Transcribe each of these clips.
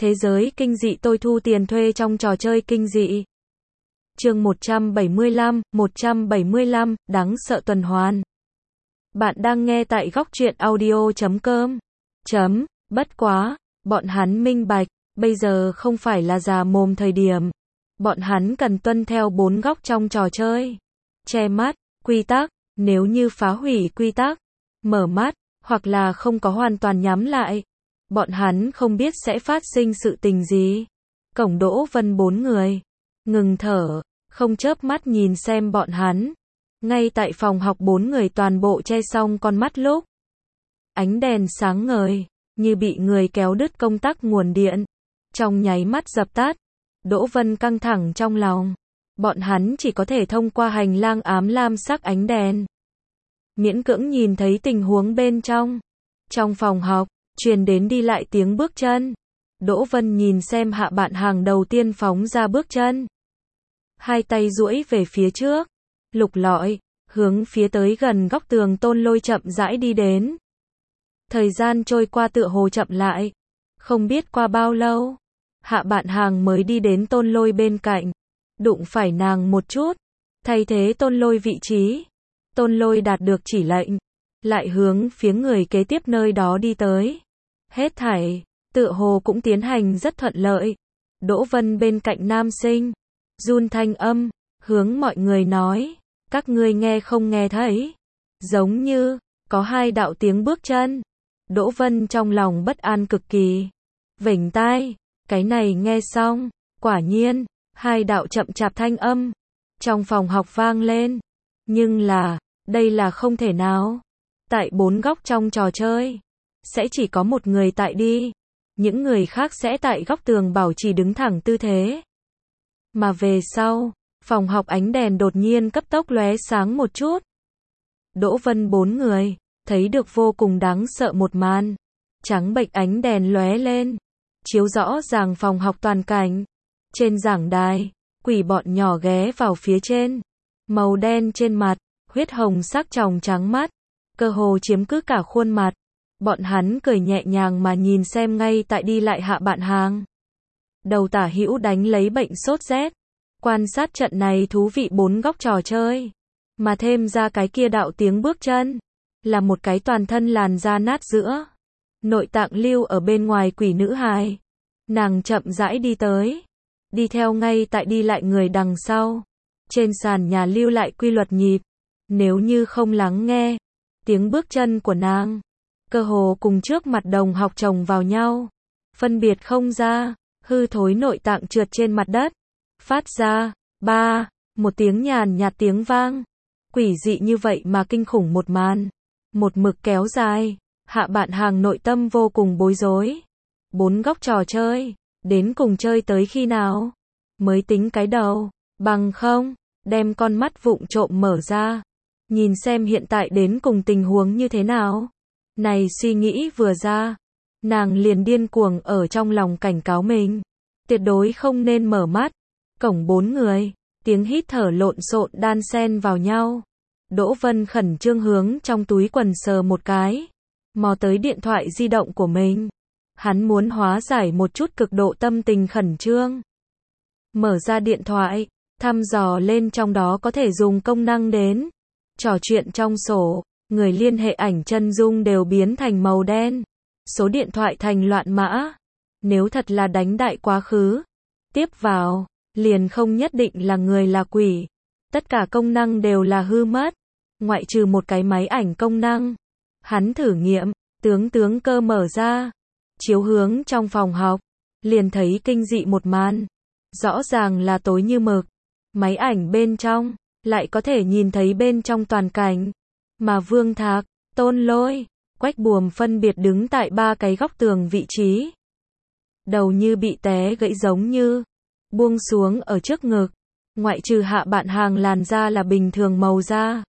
Thế giới kinh dị tôi thu tiền thuê trong trò chơi kinh dị. Chương 175, đáng sợ tuần hoàn. Bạn đang nghe tại góc truyện audio.com. Bất quá, bọn hắn minh bạch, bây giờ không phải là già mồm thời điểm. Bọn hắn cần tuân theo 4 góc trong trò chơi. Che mắt, quy tắc, nếu như phá hủy quy tắc, mở mắt, hoặc là không có hoàn toàn nhắm lại. Bọn hắn không biết sẽ phát sinh sự tình gì. Cổng Đỗ Vân 4 người. Ngừng thở, không chớp mắt nhìn xem bọn hắn. Ngay tại phòng học 4 người toàn bộ che xong con mắt lúc. Ánh đèn sáng ngời, như bị người kéo đứt công tắc nguồn điện. Trong nháy mắt dập tắt. Đỗ Vân căng thẳng trong lòng. Bọn hắn chỉ có thể thông qua hành lang ám lam sắc ánh đèn. Miễn cưỡng nhìn thấy tình huống bên trong. Trong phòng học, truyền đến đi lại tiếng bước chân. Đỗ Vân nhìn xem Hạ Bạn Hàng đầu tiên phóng ra bước chân. Hai tay duỗi về phía trước, lục lọi, hướng phía tới gần góc tường Tôn Lôi chậm rãi đi đến. Thời gian trôi qua tựa hồ chậm lại. Không biết qua bao lâu, Hạ Bạn Hàng mới đi đến Tôn Lôi bên cạnh. Đụng phải nàng một chút, thay thế Tôn Lôi vị trí. Tôn Lôi đạt được chỉ lệnh, lại hướng phía người kế tiếp nơi đó đi tới. Hết thảy, tựa hồ cũng tiến hành rất thuận lợi. Đỗ Vân bên cạnh nam sinh, run thanh âm, hướng mọi người nói, các ngươi nghe không nghe thấy? Giống như, có 2 đạo tiếng bước chân. Đỗ Vân trong lòng bất an cực kỳ. Vểnh tai, cái này nghe xong, quả nhiên, 2 đạo chậm chạp thanh âm, trong phòng học vang lên. Nhưng là, đây là không thể nào. Tại 4 góc trong trò chơi, sẽ chỉ có một người tại đi. Những người khác sẽ tại góc tường bảo trì đứng thẳng tư thế. Mà về sau, phòng học ánh đèn đột nhiên cấp tốc lóe sáng một chút. Đỗ Vân 4 người, thấy được vô cùng đáng sợ một màn. Trắng bệch ánh đèn lóe lên, chiếu rõ ràng phòng học toàn cảnh. Trên giảng đài, quỷ bọn nhỏ ghé vào phía trên. Màu đen trên mặt, huyết hồng sắc tròng trắng mắt, cơ hồ chiếm cứ cả khuôn mặt. Bọn hắn cười nhẹ nhàng mà nhìn xem ngay tại đi lại Hạ Bạn Hàng. Đầu tả hữu đánh lấy bệnh sốt rét. Quan sát trận này thú vị 4 góc trò chơi. Mà thêm ra cái kia đạo tiếng bước chân. Là một cái toàn thân làn da nát giữa. Nội tạng lưu ở bên ngoài quỷ nữ hài. Nàng chậm rãi đi tới. Đi theo ngay tại đi lại người đằng sau. Trên sàn nhà lưu lại quy luật nhịp. Nếu như không lắng nghe tiếng bước chân của nàng, cơ hồ cùng trước mặt đồng học chồng vào nhau. Phân biệt không ra, hư thối nội tạng trượt trên mặt đất. Phát ra, một tiếng nhàn nhạt tiếng vang. Quỷ dị như vậy mà kinh khủng một màn. Một mực kéo dài. Hạ Bạn Hàng nội tâm vô cùng bối rối. 4 góc trò chơi, đến cùng chơi tới khi nào? Mới tính cái đầu, bằng không, đem con mắt vụng trộm mở ra. Nhìn xem hiện tại đến cùng tình huống như thế nào. Này suy nghĩ vừa ra, nàng liền điên cuồng ở trong lòng cảnh cáo mình. Tuyệt đối không nên mở mắt. Cổng 4 người, tiếng hít thở lộn xộn đan xen vào nhau. Đỗ Vân khẩn trương hướng trong túi quần sờ một cái. Mò tới điện thoại di động của mình. Hắn muốn hóa giải một chút cực độ tâm tình khẩn trương. Mở ra điện thoại, thăm dò lên trong đó có thể dùng công năng đến. Trò chuyện trong sổ, người liên hệ ảnh chân dung đều biến thành màu đen. Số điện thoại thành loạn mã. Nếu thật là đánh đại quá khứ, tiếp vào, liền không nhất định là người là quỷ. Tất cả công năng đều là hư mất, ngoại trừ một cái máy ảnh công năng. Hắn thử nghiệm, tướng cơ mở ra, chiếu hướng trong phòng học, liền thấy kinh dị một màn. Rõ ràng là tối như mực, máy ảnh bên trong, lại có thể nhìn thấy bên trong toàn cảnh. Mà Vương Thạc, Tôn Lôi, Quách Buồm phân biệt đứng tại 3 cái góc tường vị trí. Đầu như bị té gãy giống như buông xuống ở trước ngực. Ngoại trừ Hạ Bạn Hàng làn da là bình thường màu da.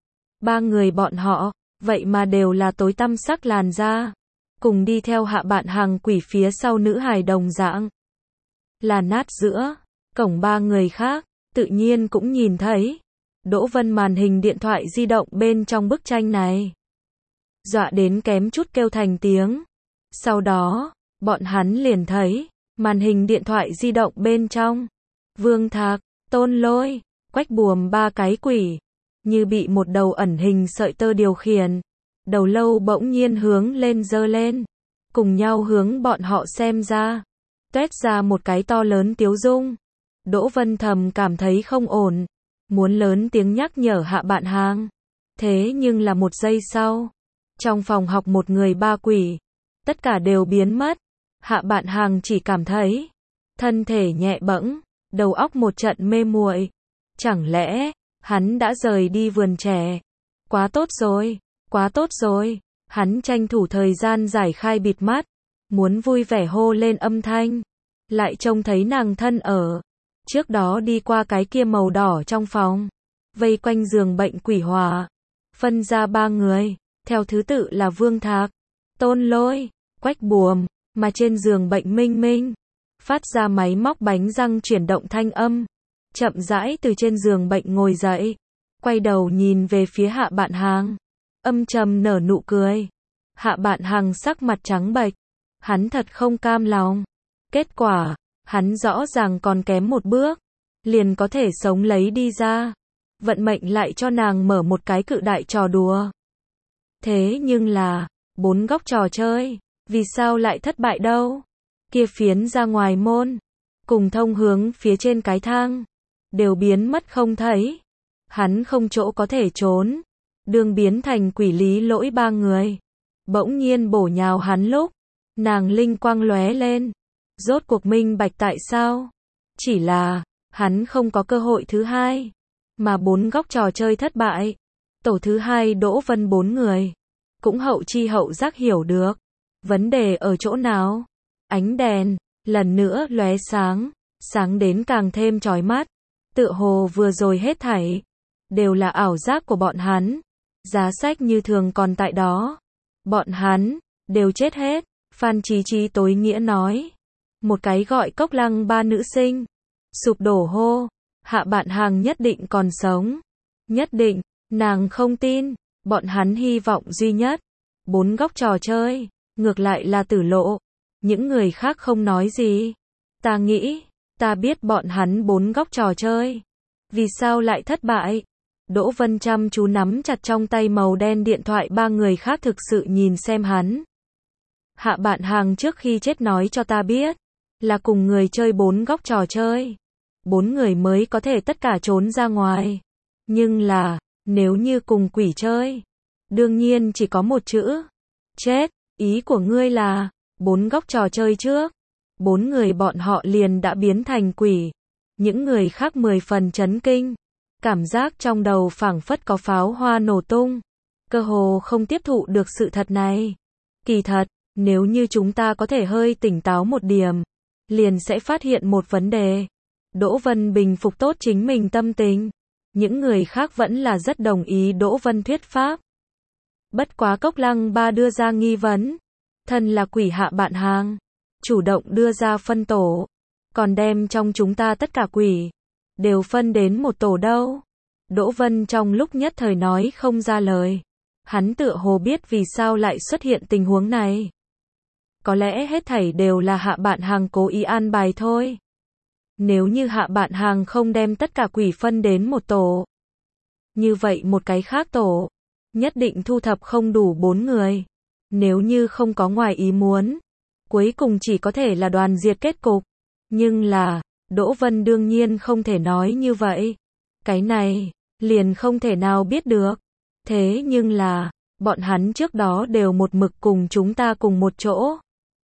3 người bọn họ, vậy mà đều là tối tăm sắc làn da. Cùng đi theo Hạ Bạn Hàng quỷ phía sau nữ hài đồng dạng. Là nát giữa. Cổng 3 người khác, tự nhiên cũng nhìn thấy. Đỗ Vân màn hình điện thoại di động bên trong bức tranh này. Dọa đến kém chút kêu thành tiếng. Sau đó, bọn hắn liền thấy, Màn hình điện thoại di động bên trong. Vương Thạc, Tôn Lôi, Quách Buồm ba cái quỷ, như bị một đầu ẩn hình sợi tơ điều khiển. Đầu lâu bỗng nhiên hướng lên giơ lên, cùng nhau hướng bọn họ xem ra. Tuét ra một cái to lớn tiếu dung. Đỗ Vân thầm cảm thấy không ổn, muốn lớn tiếng nhắc nhở Hạ Bạn Hàng. Thế nhưng là một giây sau, trong phòng học một người ba quỷ, tất cả đều biến mất. Hạ Bạn Hàng chỉ cảm thấy thân thể nhẹ bẫng, đầu óc một trận mê muội. Chẳng lẽ hắn đã rời đi vườn trẻ? Quá tốt rồi, quá tốt rồi. Hắn tranh thủ thời gian giải khai bịt mắt, muốn vui vẻ hô lên âm thanh, lại trông thấy nàng thân ở trước đó đi qua cái kia màu đỏ trong phòng, vây quanh giường bệnh quỷ hỏa, phân ra ba người, theo thứ tự là Vương Thạc, Tôn Lôi, Quách Buồm, mà trên giường bệnh Minh Minh phát ra máy móc bánh răng chuyển động thanh âm, chậm rãi từ trên giường bệnh ngồi dậy, quay đầu nhìn về phía Hạ Bạn Hàng, âm trầm nở nụ cười. Hạ Bạn Hàng sắc mặt trắng bệch, hắn thật không cam lòng. Kết quả, hắn rõ ràng còn kém một bước, liền có thể sống lấy đi ra. Vận mệnh lại cho nàng mở một cái cự đại trò đùa. Thế nhưng là, 4 góc trò chơi, vì sao lại thất bại đâu? Kia phiến ra ngoài môn, cùng thông hướng phía trên cái thang, đều biến mất không thấy. Hắn không chỗ có thể trốn, đường biến thành quỷ Lý Lỗi ba người. Bỗng nhiên bổ nhào hắn lúc, nàng linh quang lóe lên, rốt cuộc minh bạch tại sao. Chỉ là, hắn không có cơ hội thứ hai, mà 4 góc trò chơi thất bại. Tổ thứ hai Đỗ Vân 4 người, cũng hậu chi hậu giác hiểu được, vấn đề ở chỗ nào. Ánh đèn, lần nữa lóe sáng, sáng đến càng thêm chói mắt, tựa hồ vừa rồi hết thảy, đều là ảo giác của bọn hắn. Giá sách như thường còn tại đó. Bọn hắn, đều chết hết. Phan Chí Chí tối nghĩa nói. Một cái gọi Cốc Lăng ba nữ sinh, sụp đổ hô, Hạ Bạn Hàng nhất định còn sống. Nhất định, nàng không tin, bọn hắn hy vọng duy nhất. 4 góc trò chơi, ngược lại là Tử Lộ. Những người khác không nói gì. Ta nghĩ, ta biết bọn hắn 4 góc trò chơi. Vì sao lại thất bại? Đỗ Vân chăm chú nắm chặt trong tay màu đen điện thoại, ba người khác thực sự nhìn xem hắn. Hạ Bạn Hàng trước khi chết nói cho ta biết, là cùng người chơi 4 góc trò chơi. 4 người mới có thể tất cả trốn ra ngoài. Nhưng là, nếu như cùng quỷ chơi, đương nhiên chỉ có một chữ. Chết, ý của ngươi là, 4 góc trò chơi trước. 4 người bọn họ liền đã biến thành quỷ. Những người khác 10 phần chấn kinh. Cảm giác trong đầu phảng phất có pháo hoa nổ tung. Cơ hồ không tiếp thụ được sự thật này. Kỳ thật, nếu như chúng ta có thể hơi tỉnh táo một điểm, liền sẽ phát hiện một vấn đề. Đỗ Vân bình phục tốt chính mình tâm tình. Những người khác vẫn là rất đồng ý Đỗ Vân thuyết pháp. Bất quá Cốc Lăng ba đưa ra nghi vấn. Thân là quỷ Hạ Bạn Hàng, chủ động đưa ra phân tổ, còn đem trong chúng ta tất cả quỷ đều phân đến một tổ đâu. Đỗ Vân trong lúc nhất thời nói không ra lời. Hắn tựa hồ biết vì sao lại xuất hiện tình huống này. Có lẽ hết thảy đều là Hạ Bạn Hàng cố ý an bài thôi. Nếu như Hạ Bạn Hàng không đem tất cả quỷ phân đến một tổ, như vậy một cái khác tổ, nhất định thu thập không đủ 4 người. Nếu như không có ngoài ý muốn, cuối cùng chỉ có thể là đoàn diệt kết cục. Nhưng là, Đỗ Vân đương nhiên không thể nói như vậy. Cái này, liền không thể nào biết được. Thế nhưng là, bọn hắn trước đó đều một mực cùng chúng ta cùng một chỗ.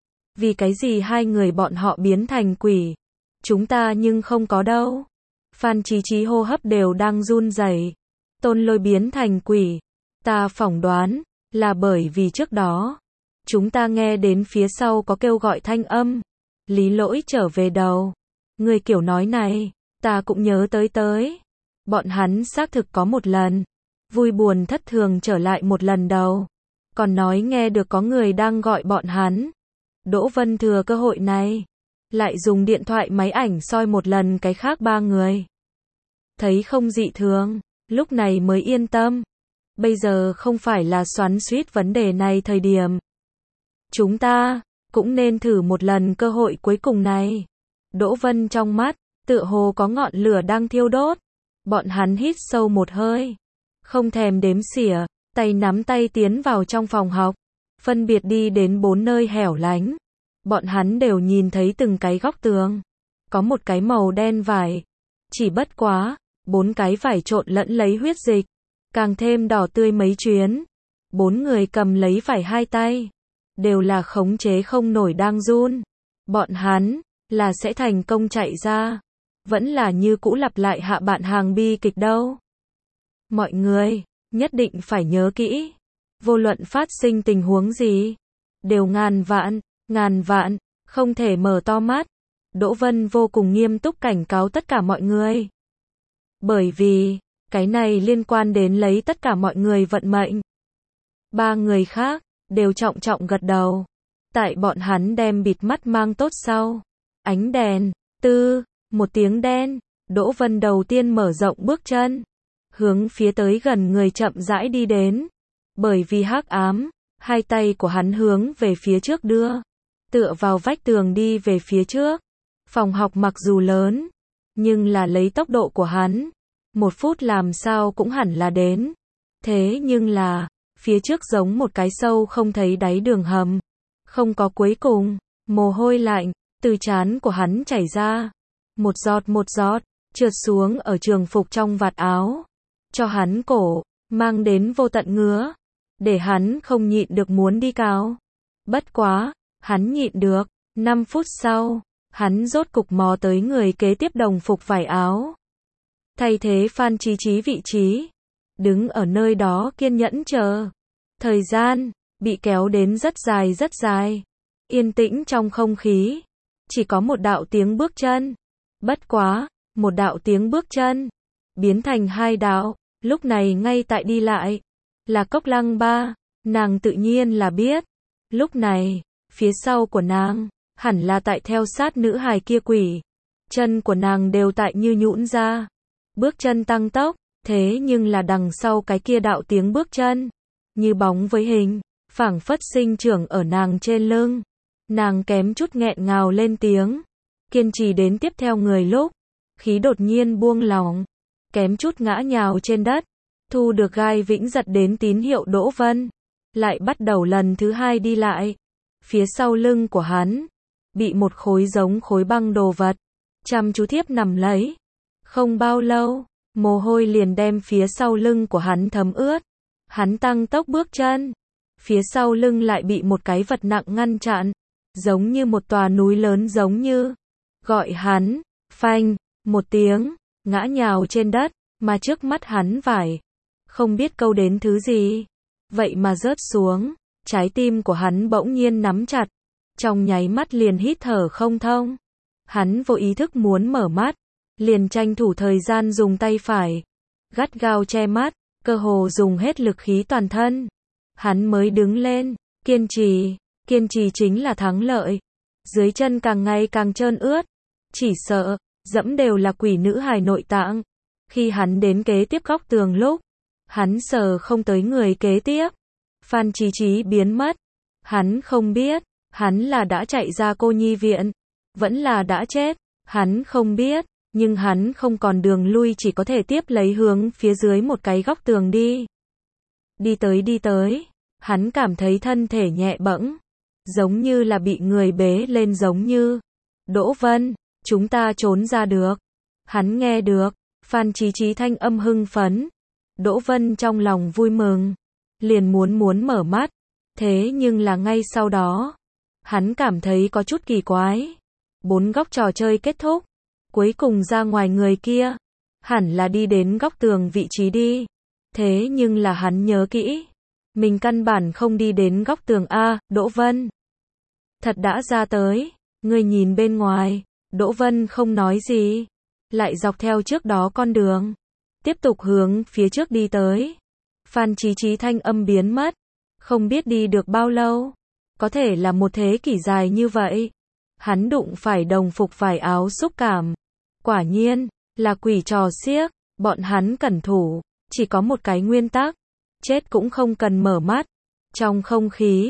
Vì cái gì hai người bọn họ biến thành quỷ, chúng ta nhưng không có đâu. Phan Chí Chí hô hấp đều đang run rẩy. Tôn Lôi biến thành quỷ, ta phỏng đoán là bởi vì trước đó chúng ta nghe đến phía sau có kêu gọi thanh âm. Lý Lỗi trở về đầu. Người kiểu nói này, ta cũng nhớ tới. Bọn hắn xác thực có một lần vui buồn thất thường trở lại một lần đầu, còn nói nghe được có người đang gọi bọn hắn. Đỗ Vân thừa cơ hội này, lại dùng điện thoại máy ảnh soi một lần cái khác ba người. Thấy không dị thường, lúc này mới yên tâm. Bây giờ không phải là xoắn xuýt vấn đề này thời điểm. Chúng ta cũng nên thử một lần cơ hội cuối cùng này. Đỗ Vân trong mắt, tựa hồ có ngọn lửa đang thiêu đốt. Bọn hắn hít sâu một hơi, không thèm đếm xỉa, tay nắm tay tiến vào trong phòng học, phân biệt đi đến 4 nơi hẻo lánh. Bọn hắn đều nhìn thấy từng cái góc tường, có một cái màu đen vải. Chỉ bất quá, 4 cái vải trộn lẫn lấy huyết dịch, càng thêm đỏ tươi mấy chuyến. 4 người cầm lấy vải hai tay, đều là khống chế không nổi đang run. Bọn hắn, là sẽ thành công chạy ra, vẫn là như cũ lặp lại hạ bạn hàng bi kịch đâu. Mọi người, nhất định phải nhớ kỹ, vô luận phát sinh tình huống gì, đều ngàn vạn, không thể mở to mắt. Đỗ Vân vô cùng nghiêm túc cảnh cáo tất cả mọi người. Bởi vì, cái này liên quan đến lấy tất cả mọi người vận mệnh. 3 người khác, đều trọng trọng gật đầu. Tại bọn hắn đem bịt mắt mang tốt sau. Ánh đèn, một tiếng đen, Đỗ Vân đầu tiên mở rộng bước chân, hướng phía tới gần người chậm rãi đi đến. Bởi vì hắc ám, hai tay của hắn hướng về phía trước đưa, tựa vào vách tường đi về phía trước. Phòng học mặc dù lớn, nhưng là lấy tốc độ của hắn, 1 phút làm sao cũng hẳn là đến. Thế nhưng là, phía trước giống một cái sâu không thấy đáy đường hầm, không có cuối cùng. Mồ hôi lạnh từ trán của hắn chảy ra, một giọt, trượt xuống ở trường phục trong vạt áo, cho hắn cổ mang đến vô tận ngứa, để hắn không nhịn được muốn đi cào. Bất quá, hắn nhịn được. 5 phút sau, hắn rốt cục mò tới người kế tiếp đồng phục vải áo, thay thế Phan Chí Chí vị trí, đứng ở nơi đó kiên nhẫn chờ. Thời gian bị kéo đến rất dài. Yên tĩnh trong không khí, chỉ có một đạo tiếng bước chân. Bất quá, một đạo tiếng bước chân biến thành 2 đạo, lúc này ngay tại đi lại, là Cốc Lăng Ba. Nàng tự nhiên là biết, lúc này, phía sau của nàng hẳn là tại theo sát nữ hài kia quỷ. Chân của nàng đều tại như nhũn ra, bước chân tăng tốc, thế nhưng là đằng sau cái kia đạo tiếng bước chân, như bóng với hình, phảng phất sinh trưởng ở nàng trên lưng. Nàng kém chút nghẹn ngào lên tiếng, kiên trì đến tiếp theo người lúc, khí đột nhiên buông lỏng, kém chút ngã nhào trên đất. Thu được gai vĩnh giật đến tín hiệu Đỗ Vân, lại bắt đầu lần thứ 2 đi lại. Phía sau lưng của hắn, bị một khối giống khối băng đồ vật, chăm chú thiếp nằm lấy. Không bao lâu, mồ hôi liền đem phía sau lưng của hắn thấm ướt. Hắn tăng tốc bước chân, phía sau lưng lại bị một cái vật nặng ngăn chặn, giống như một tòa núi lớn, giống như gọi hắn, phanh, một tiếng, ngã nhào trên đất, mà trước mắt hắn vải, không biết câu đến thứ gì, vậy mà rớt xuống. Trái tim của hắn bỗng nhiên nắm chặt, trong nháy mắt liền hít thở không thông. Hắn vô ý thức muốn mở mắt, liền tranh thủ thời gian dùng tay phải gắt gao che mắt, cơ hồ dùng hết lực khí toàn thân. Hắn mới đứng lên, kiên trì chính là thắng lợi. Dưới chân càng ngày càng trơn ướt, chỉ sợ dẫm đều là quỷ nữ hài nội tạng. Khi hắn đến kế tiếp góc tường lúc, hắn sờ không tới người kế tiếp. Phan Chí Chí biến mất. Hắn không biết, hắn là đã chạy ra cô nhi viện, vẫn là đã chết. Hắn không biết, nhưng hắn không còn đường lui, chỉ có thể tiếp lấy hướng phía dưới một cái góc tường đi. Đi tới, hắn cảm thấy thân thể nhẹ bẫng, giống như là bị người bế lên giống như. Đỗ Vân, chúng ta trốn ra được. Hắn nghe được Phan Chí Chí thanh âm hưng phấn. Đỗ Vân trong lòng vui mừng, liền muốn mở mắt. Thế nhưng là ngay sau đó, hắn cảm thấy có chút kỳ quái. 4 góc trò chơi kết thúc, cuối cùng ra ngoài người kia, hẳn là đi đến góc tường vị trí đi. Thế nhưng là hắn nhớ kỹ, mình căn bản không đi đến góc tường A. Đỗ Vân thật đã ra tới, ngươi nhìn bên ngoài. Đỗ Vân không nói gì, lại dọc theo trước đó con đường, tiếp tục hướng phía trước đi tới. Phan Chí Chí thanh âm biến mất, không biết đi được bao lâu, có thể là một thế kỷ dài như vậy. Hắn đụng phải đồng phục vải áo xúc cảm, quả nhiên là quỷ trò xiếc. Bọn hắn cẩn thủ, chỉ có một cái nguyên tắc, chết cũng không cần mở mắt. Trong không khí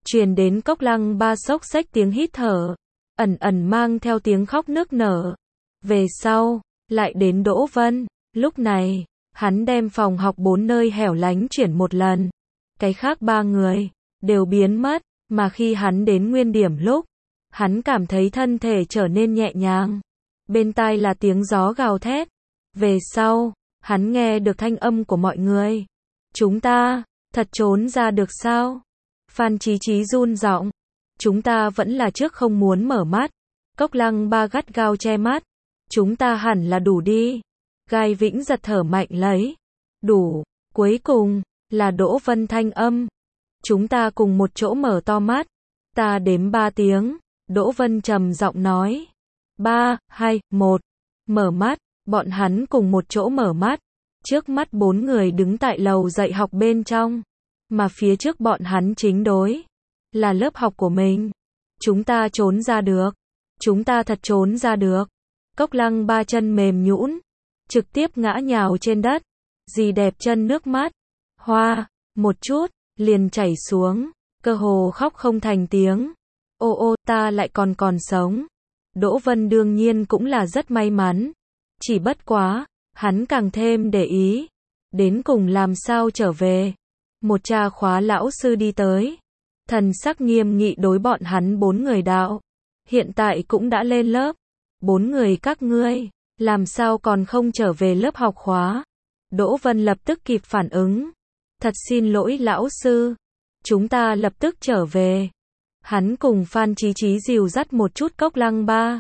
truyền đến Cốc Lăng Ba xốc xách tiếng hít thở, ẩn ẩn mang theo tiếng khóc nức nở. Về sau, lại đến Đỗ Vân, lúc này, hắn đem phòng học 4 nơi hẻo lánh chuyển một lần. Cái khác 3 người, đều biến mất, mà khi hắn đến nguyên điểm lúc, hắn cảm thấy thân thể trở nên nhẹ nhàng. Bên tai là tiếng gió gào thét. Về sau, hắn nghe được thanh âm của mọi người. Chúng ta, thật trốn ra được sao? Phan Chí Chí run giọng. Chúng ta vẫn là trước không muốn mở mắt. Cốc Lăng Ba gắt gao che mắt. Chúng ta hẳn là đủ đi. Gai Vĩnh giật thở mạnh lấy. Đủ. Cuối cùng, là Đỗ Vân thanh âm. Chúng ta cùng một chỗ mở to mắt. Ta đếm 3 tiếng. Đỗ Vân trầm giọng nói. 3, 2, 1. Mở mắt. Bọn hắn cùng một chỗ mở mắt. Trước mắt 4 người đứng tại lầu dạy học bên trong. Mà phía trước bọn hắn chính đối. Là lớp học của mình. Chúng ta trốn ra được. Chúng ta thật trốn ra được. Cốc Lăng Ba chân mềm nhũn, trực tiếp ngã nhào trên đất. Dì đẹp chân nước mắt. Hoa, một chút, liền chảy xuống. Cơ hồ khóc không thành tiếng. Ô ô, ta lại còn sống. Đỗ Vân đương nhiên cũng là rất may mắn. Chỉ bất quá, hắn càng thêm để ý. Đến cùng làm sao trở về. Một cha khóa lão sư đi tới. Thần sắc nghiêm nghị đối bọn hắn 4 người đạo. Hiện tại cũng đã lên lớp. 4 người các ngươi, làm sao còn không trở về lớp học khóa. Đỗ Vân lập tức kịp phản ứng. Thật xin lỗi lão sư. Chúng ta lập tức trở về. Hắn cùng Phan Chí Chí dìu dắt một chút Cốc Lăng Ba.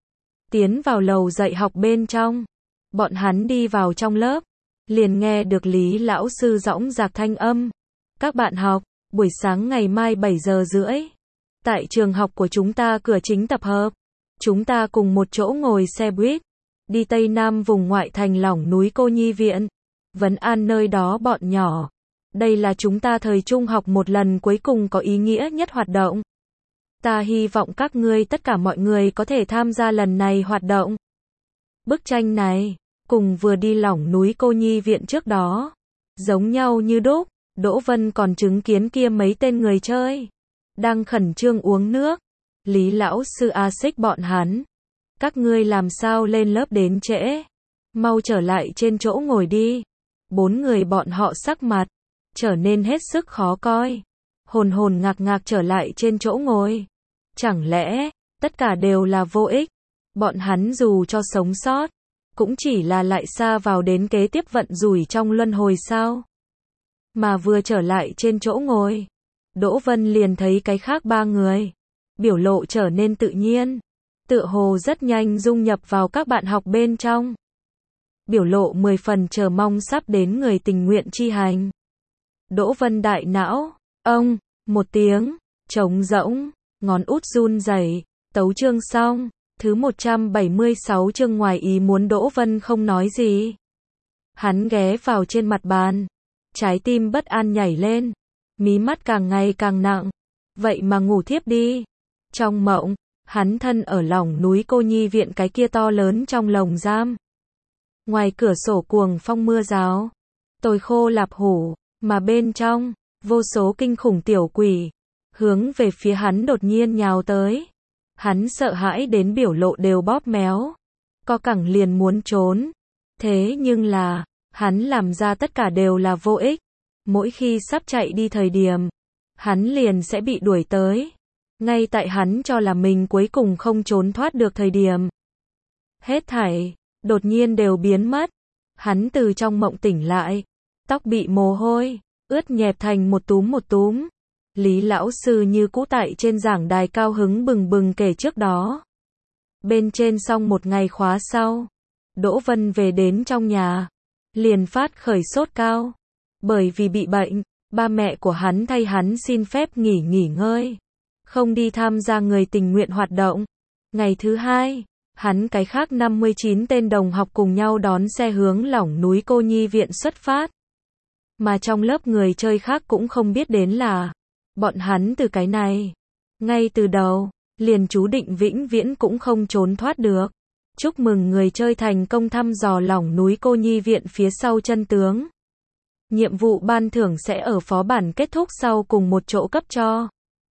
Tiến vào lầu dạy học bên trong. Bọn hắn đi vào trong lớp. Liền nghe được Lý lão sư dõng dạc thanh âm. Các bạn học, buổi sáng ngày mai 7 giờ rưỡi. Tại trường học của chúng ta cửa chính tập hợp. Chúng ta cùng một chỗ ngồi xe buýt. Đi Tây Nam vùng ngoại thành lỏng núi Cô Nhi Viện. Vấn an nơi đó bọn nhỏ. Đây là chúng ta thời trung học một lần cuối cùng có ý nghĩa nhất hoạt động. Ta hy vọng các ngươi tất cả mọi người có thể tham gia lần này hoạt động. Bức tranh này, cùng vừa đi lỏng núi Cô Nhi Viện trước đó. Giống nhau như đúc, Đỗ Vân còn chứng kiến kia mấy tên người chơi. Đang khẩn trương uống nước. Lý lão sư A Xích bọn hắn. Các ngươi làm sao lên lớp đến trễ. Mau trở lại trên chỗ ngồi đi. 4 người bọn họ sắc mặt trở nên hết sức khó coi. Hồn ngạc trở lại trên chỗ ngồi. Chẳng lẽ, tất cả đều là vô ích. Bọn hắn dù cho sống sót, cũng chỉ là lại xa vào đến kế tiếp vận rủi trong luân hồi sao. Mà vừa trở lại trên chỗ ngồi, Đỗ Vân liền thấy cái khác 3 người. Biểu lộ trở nên tự nhiên. Tựa hồ rất nhanh dung nhập vào các bạn học bên trong. Biểu lộ 10 phần chờ mong sắp đến người tình nguyện chi hành. Đỗ Vân đại não, ông, một tiếng, trống rỗng, ngón út run rẩy. Tấu chương xong, thứ 176 chương ngoài ý muốn. Đỗ Vân không nói gì. Hắn ghé vào trên mặt bàn. Trái tim bất an nhảy lên. Mí mắt càng ngày càng nặng. Vậy mà ngủ thiếp đi. Trong mộng, hắn thân ở lỏng núi Cô Nhi Viện cái kia to lớn trong lồng giam. Ngoài cửa sổ cuồng phong mưa rào. Tồi khô lạp hủ. Mà bên trong, vô số kinh khủng tiểu quỷ. Hướng về phía hắn đột nhiên nhào tới. Hắn sợ hãi đến biểu lộ đều bóp méo. Co cẳng liền muốn trốn. Thế nhưng là, hắn làm ra tất cả đều là vô ích. Mỗi khi sắp chạy đi thời điểm, hắn liền sẽ bị đuổi tới. Ngay tại hắn cho là mình cuối cùng không trốn thoát được thời điểm. Hết thảy, đột nhiên đều biến mất. Hắn từ trong mộng tỉnh lại. Tóc bị mồ hôi, ướt nhẹp thành một túm. Lý lão sư như cũ tại trên giảng đài cao hứng bừng kể trước đó. Bên trên xong một ngày khóa sau, Đỗ Vân về đến trong nhà. Liền phát khởi sốt cao. Bởi vì bị bệnh, ba mẹ của hắn thay hắn xin phép nghỉ ngơi. Không đi tham gia người tình nguyện hoạt động. Ngày thứ 2, hắn cái khác 59 tên đồng học cùng nhau đón xe hướng lỏng núi Cô Nhi Viện xuất phát. Mà trong lớp người chơi khác cũng không biết đến là bọn hắn từ cái này. Ngay từ đầu, liền chú định vĩnh viễn cũng không trốn thoát được. Chúc mừng người chơi thành công thăm dò lỏng núi Cô Nhi Viện phía sau chân tướng. Nhiệm vụ ban thưởng sẽ ở phó bản kết thúc sau cùng một chỗ cấp cho.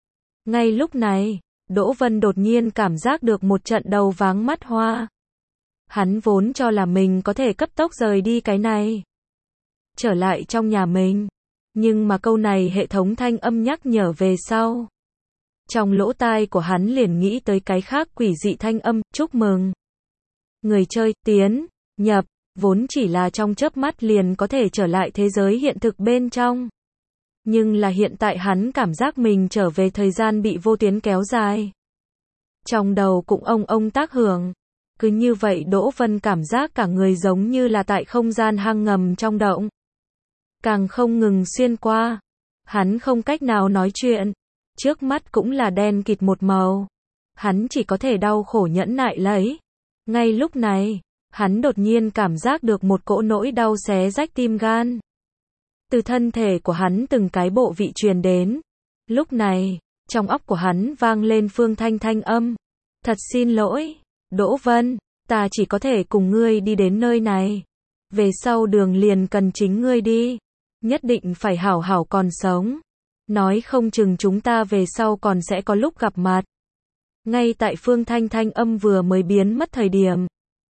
Ngay lúc này, Đỗ Vân đột nhiên cảm giác được một trận đầu váng mắt hoa. Hắn vốn cho là mình có thể cấp tốc rời đi cái này, trở lại trong nhà mình. Nhưng mà câu này hệ thống thanh âm nhắc nhở về sau. Trong lỗ tai của hắn liền nghĩ tới cái khác quỷ dị thanh âm, chúc mừng. Người chơi, tiến, nhập, vốn chỉ là trong chớp mắt liền có thể trở lại thế giới hiện thực bên trong. Nhưng là hiện tại hắn cảm giác mình trở về thời gian bị vô tuyến kéo dài. Trong đầu cũng ông tác hưởng. Cứ như vậy Đỗ Vân cảm giác cả người giống như là tại không gian hang ngầm trong động. Càng không ngừng xuyên qua. Hắn không cách nào nói chuyện. Trước mắt cũng là đen kịt một màu. Hắn chỉ có thể đau khổ nhẫn nại lấy. Ngay lúc này, hắn đột nhiên cảm giác được một cỗ nỗi đau xé rách tim gan. Từ thân thể của hắn từng cái bộ vị truyền đến. Lúc này, trong óc của hắn vang lên Phương Thanh thanh âm. Thật xin lỗi, Đỗ Vân, ta chỉ có thể cùng ngươi đi đến nơi này. Về sau đường liền cần chính ngươi đi. Nhất định phải hảo hảo còn sống. Nói không chừng chúng ta về sau còn sẽ có lúc gặp mặt. Ngay tại Phương Thanh thanh âm vừa mới biến mất thời điểm.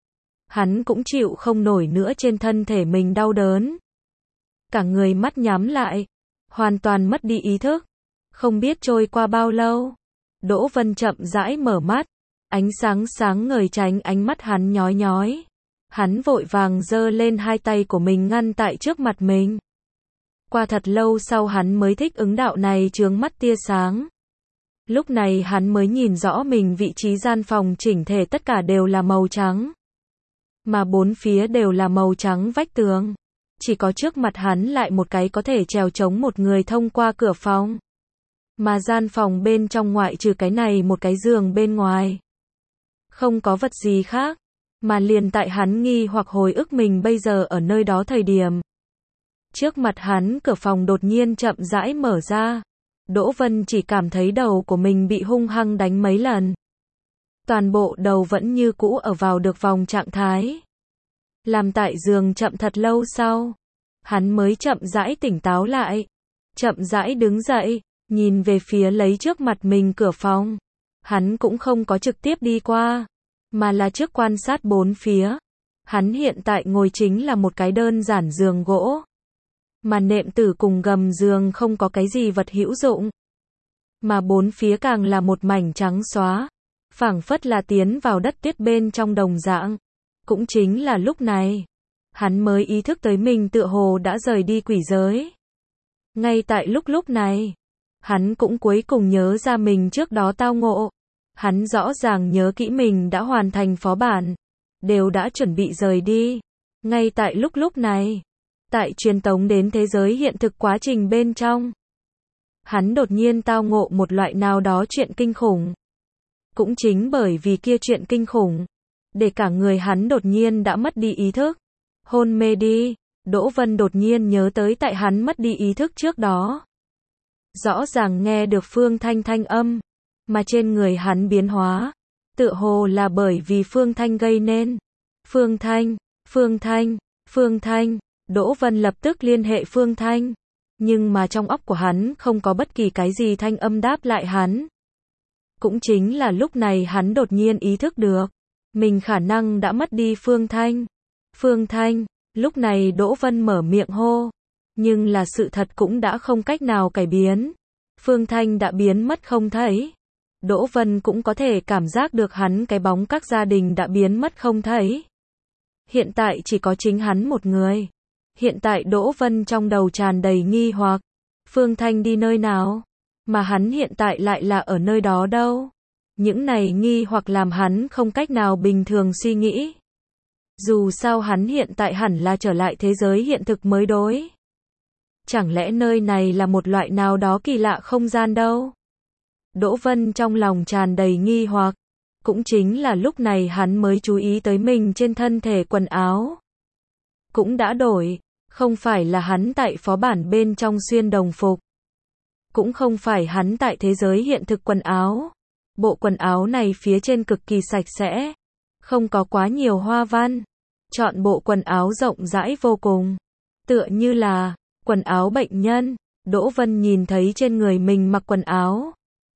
Hắn cũng chịu không nổi nữa trên thân thể mình đau đớn. Cả người mắt nhắm lại. Hoàn toàn mất đi ý thức. Không biết trôi qua bao lâu. Đỗ Vân chậm rãi mở mắt. Ánh sáng sáng ngời tránh ánh mắt hắn nhói nhói. Hắn vội vàng giơ lên hai tay của mình ngăn tại trước mặt mình. Qua thật lâu sau hắn mới thích ứng đạo này chướng mắt tia sáng. Lúc này hắn mới nhìn rõ mình vị trí gian phòng chỉnh thể tất cả đều là màu trắng. Mà bốn phía đều là màu trắng vách tường. Chỉ có trước mặt hắn lại một cái có thể trèo chống một người thông qua cửa phòng. Mà gian phòng bên trong ngoại trừ cái này một cái giường bên ngoài. Không có vật gì khác. Mà liền tại hắn nghi hoặc hồi ức mình bây giờ ở nơi đó thời điểm. Trước mặt hắn cửa phòng đột nhiên chậm rãi mở ra. Đỗ Vân chỉ cảm thấy đầu của mình bị hung hăng đánh mấy lần. Toàn bộ đầu vẫn như cũ ở vào được vòng trạng thái. Làm tại giường chậm thật lâu sau. Hắn mới chậm rãi tỉnh táo lại. Chậm rãi đứng dậy, nhìn về phía lấy trước mặt mình cửa phòng. Hắn cũng không có trực tiếp đi qua, mà là trước quan sát bốn phía. Hắn hiện tại ngồi chính là một cái đơn giản giường gỗ. Mà nệm tử cùng gầm giường không có cái gì vật hữu dụng. Mà bốn phía càng là một mảnh trắng xóa. Phảng phất là tiến vào đất tuyết bên trong đồng dạng. Cũng chính là lúc này. Hắn mới ý thức tới mình tựa hồ đã rời đi quỷ giới. Ngay tại lúc này. Hắn cũng cuối cùng nhớ ra mình trước đó tao ngộ. Hắn rõ ràng nhớ kỹ mình đã hoàn thành phó bản. Đều đã chuẩn bị rời đi. Ngay tại lúc này. Tại truyền tống đến thế giới hiện thực quá trình bên trong. Hắn đột nhiên tao ngộ một loại nào đó chuyện kinh khủng. Cũng chính bởi vì kia chuyện kinh khủng. Để cả người hắn đột nhiên đã mất đi ý thức. Hôn mê đi. Đỗ Vân đột nhiên nhớ tới tại hắn mất đi ý thức trước đó. Rõ ràng nghe được Phương Thanh thanh âm. Mà trên người hắn biến hóa. Tựa hồ là bởi vì Phương Thanh gây nên. Phương Thanh, Phương Thanh, Phương Thanh. Đỗ Vân lập tức liên hệ Phương Thanh. Nhưng mà trong óc của hắn không có bất kỳ cái gì thanh âm đáp lại hắn. Cũng chính là lúc này hắn đột nhiên ý thức được. Mình khả năng đã mất đi Phương Thanh. Phương Thanh, lúc này Đỗ Vân mở miệng hô. Nhưng là sự thật cũng đã không cách nào cải biến. Phương Thanh đã biến mất không thấy. Đỗ Vân cũng có thể cảm giác được hắn cái bóng các gia đình đã biến mất không thấy. Hiện tại chỉ có chính hắn một người. Hiện tại Đỗ Vân trong đầu tràn đầy nghi hoặc. Phương Thanh đi nơi nào? Mà hắn hiện tại lại là ở nơi đó đâu? Những này nghi hoặc làm hắn không cách nào bình thường suy nghĩ. Dù sao hắn hiện tại hẳn là trở lại thế giới hiện thực mới đối. Chẳng lẽ nơi này là một loại nào đó kỳ lạ không gian đâu? Đỗ Vân trong lòng tràn đầy nghi hoặc. Cũng chính là lúc này hắn mới chú ý tới mình trên thân thể quần áo. Cũng đã đổi. Không phải là hắn tại phó bản bên trong xuyên đồng phục. Cũng không phải hắn tại thế giới hiện thực quần áo. Bộ quần áo này phía trên cực kỳ sạch sẽ. Không có quá nhiều hoa văn. Chọn bộ quần áo rộng rãi vô cùng. Tựa như là quần áo bệnh nhân. Đỗ Vân nhìn thấy trên người mình mặc quần áo.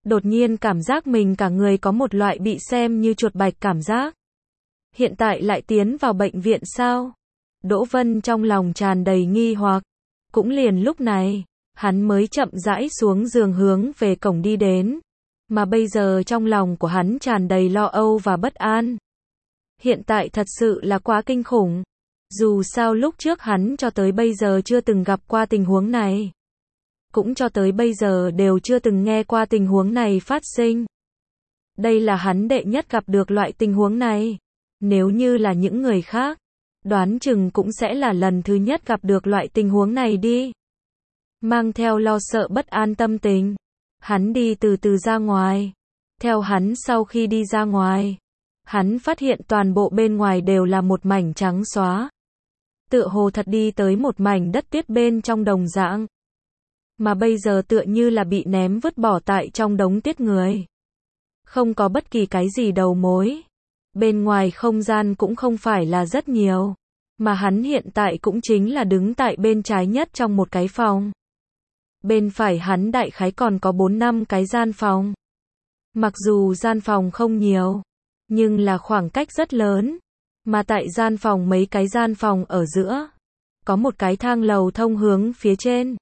Đột nhiên cảm giác mình cả người có một loại bị xem như chuột bạch cảm giác. Hiện tại lại tiến vào bệnh viện sao? Đỗ Vân trong lòng tràn đầy nghi hoặc. Cũng liền lúc này, hắn mới chậm rãi xuống giường hướng về cổng đi đến. Mà bây giờ trong lòng của hắn tràn đầy lo âu và bất an. Hiện tại thật sự là quá kinh khủng. Dù sao lúc trước hắn cho tới bây giờ chưa từng gặp qua tình huống này. Cũng cho tới bây giờ đều chưa từng nghe qua tình huống này phát sinh. Đây là hắn đệ nhất gặp được loại tình huống này. Nếu như là những người khác, đoán chừng cũng sẽ là lần thứ nhất gặp được loại tình huống này đi. Mang theo lo sợ bất an tâm tình, hắn đi từ từ ra ngoài. Theo hắn sau khi đi ra ngoài, hắn phát hiện toàn bộ bên ngoài đều là một mảnh trắng xóa. Tựa hồ thật đi tới một mảnh đất tuyết bên trong đồng dạng. Mà bây giờ tựa như là bị ném vứt bỏ tại trong đống tuyết người. Không có bất kỳ cái gì đầu mối. Bên ngoài không gian cũng không phải là rất nhiều. Mà hắn hiện tại cũng chính là đứng tại bên trái nhất trong một cái phòng. Bên phải hắn đại khái còn có 4-5 cái gian phòng. Mặc dù gian phòng không nhiều, nhưng là khoảng cách rất lớn. Mà tại gian phòng mấy cái gian phòng ở giữa, có một cái thang lầu thông hướng phía trên.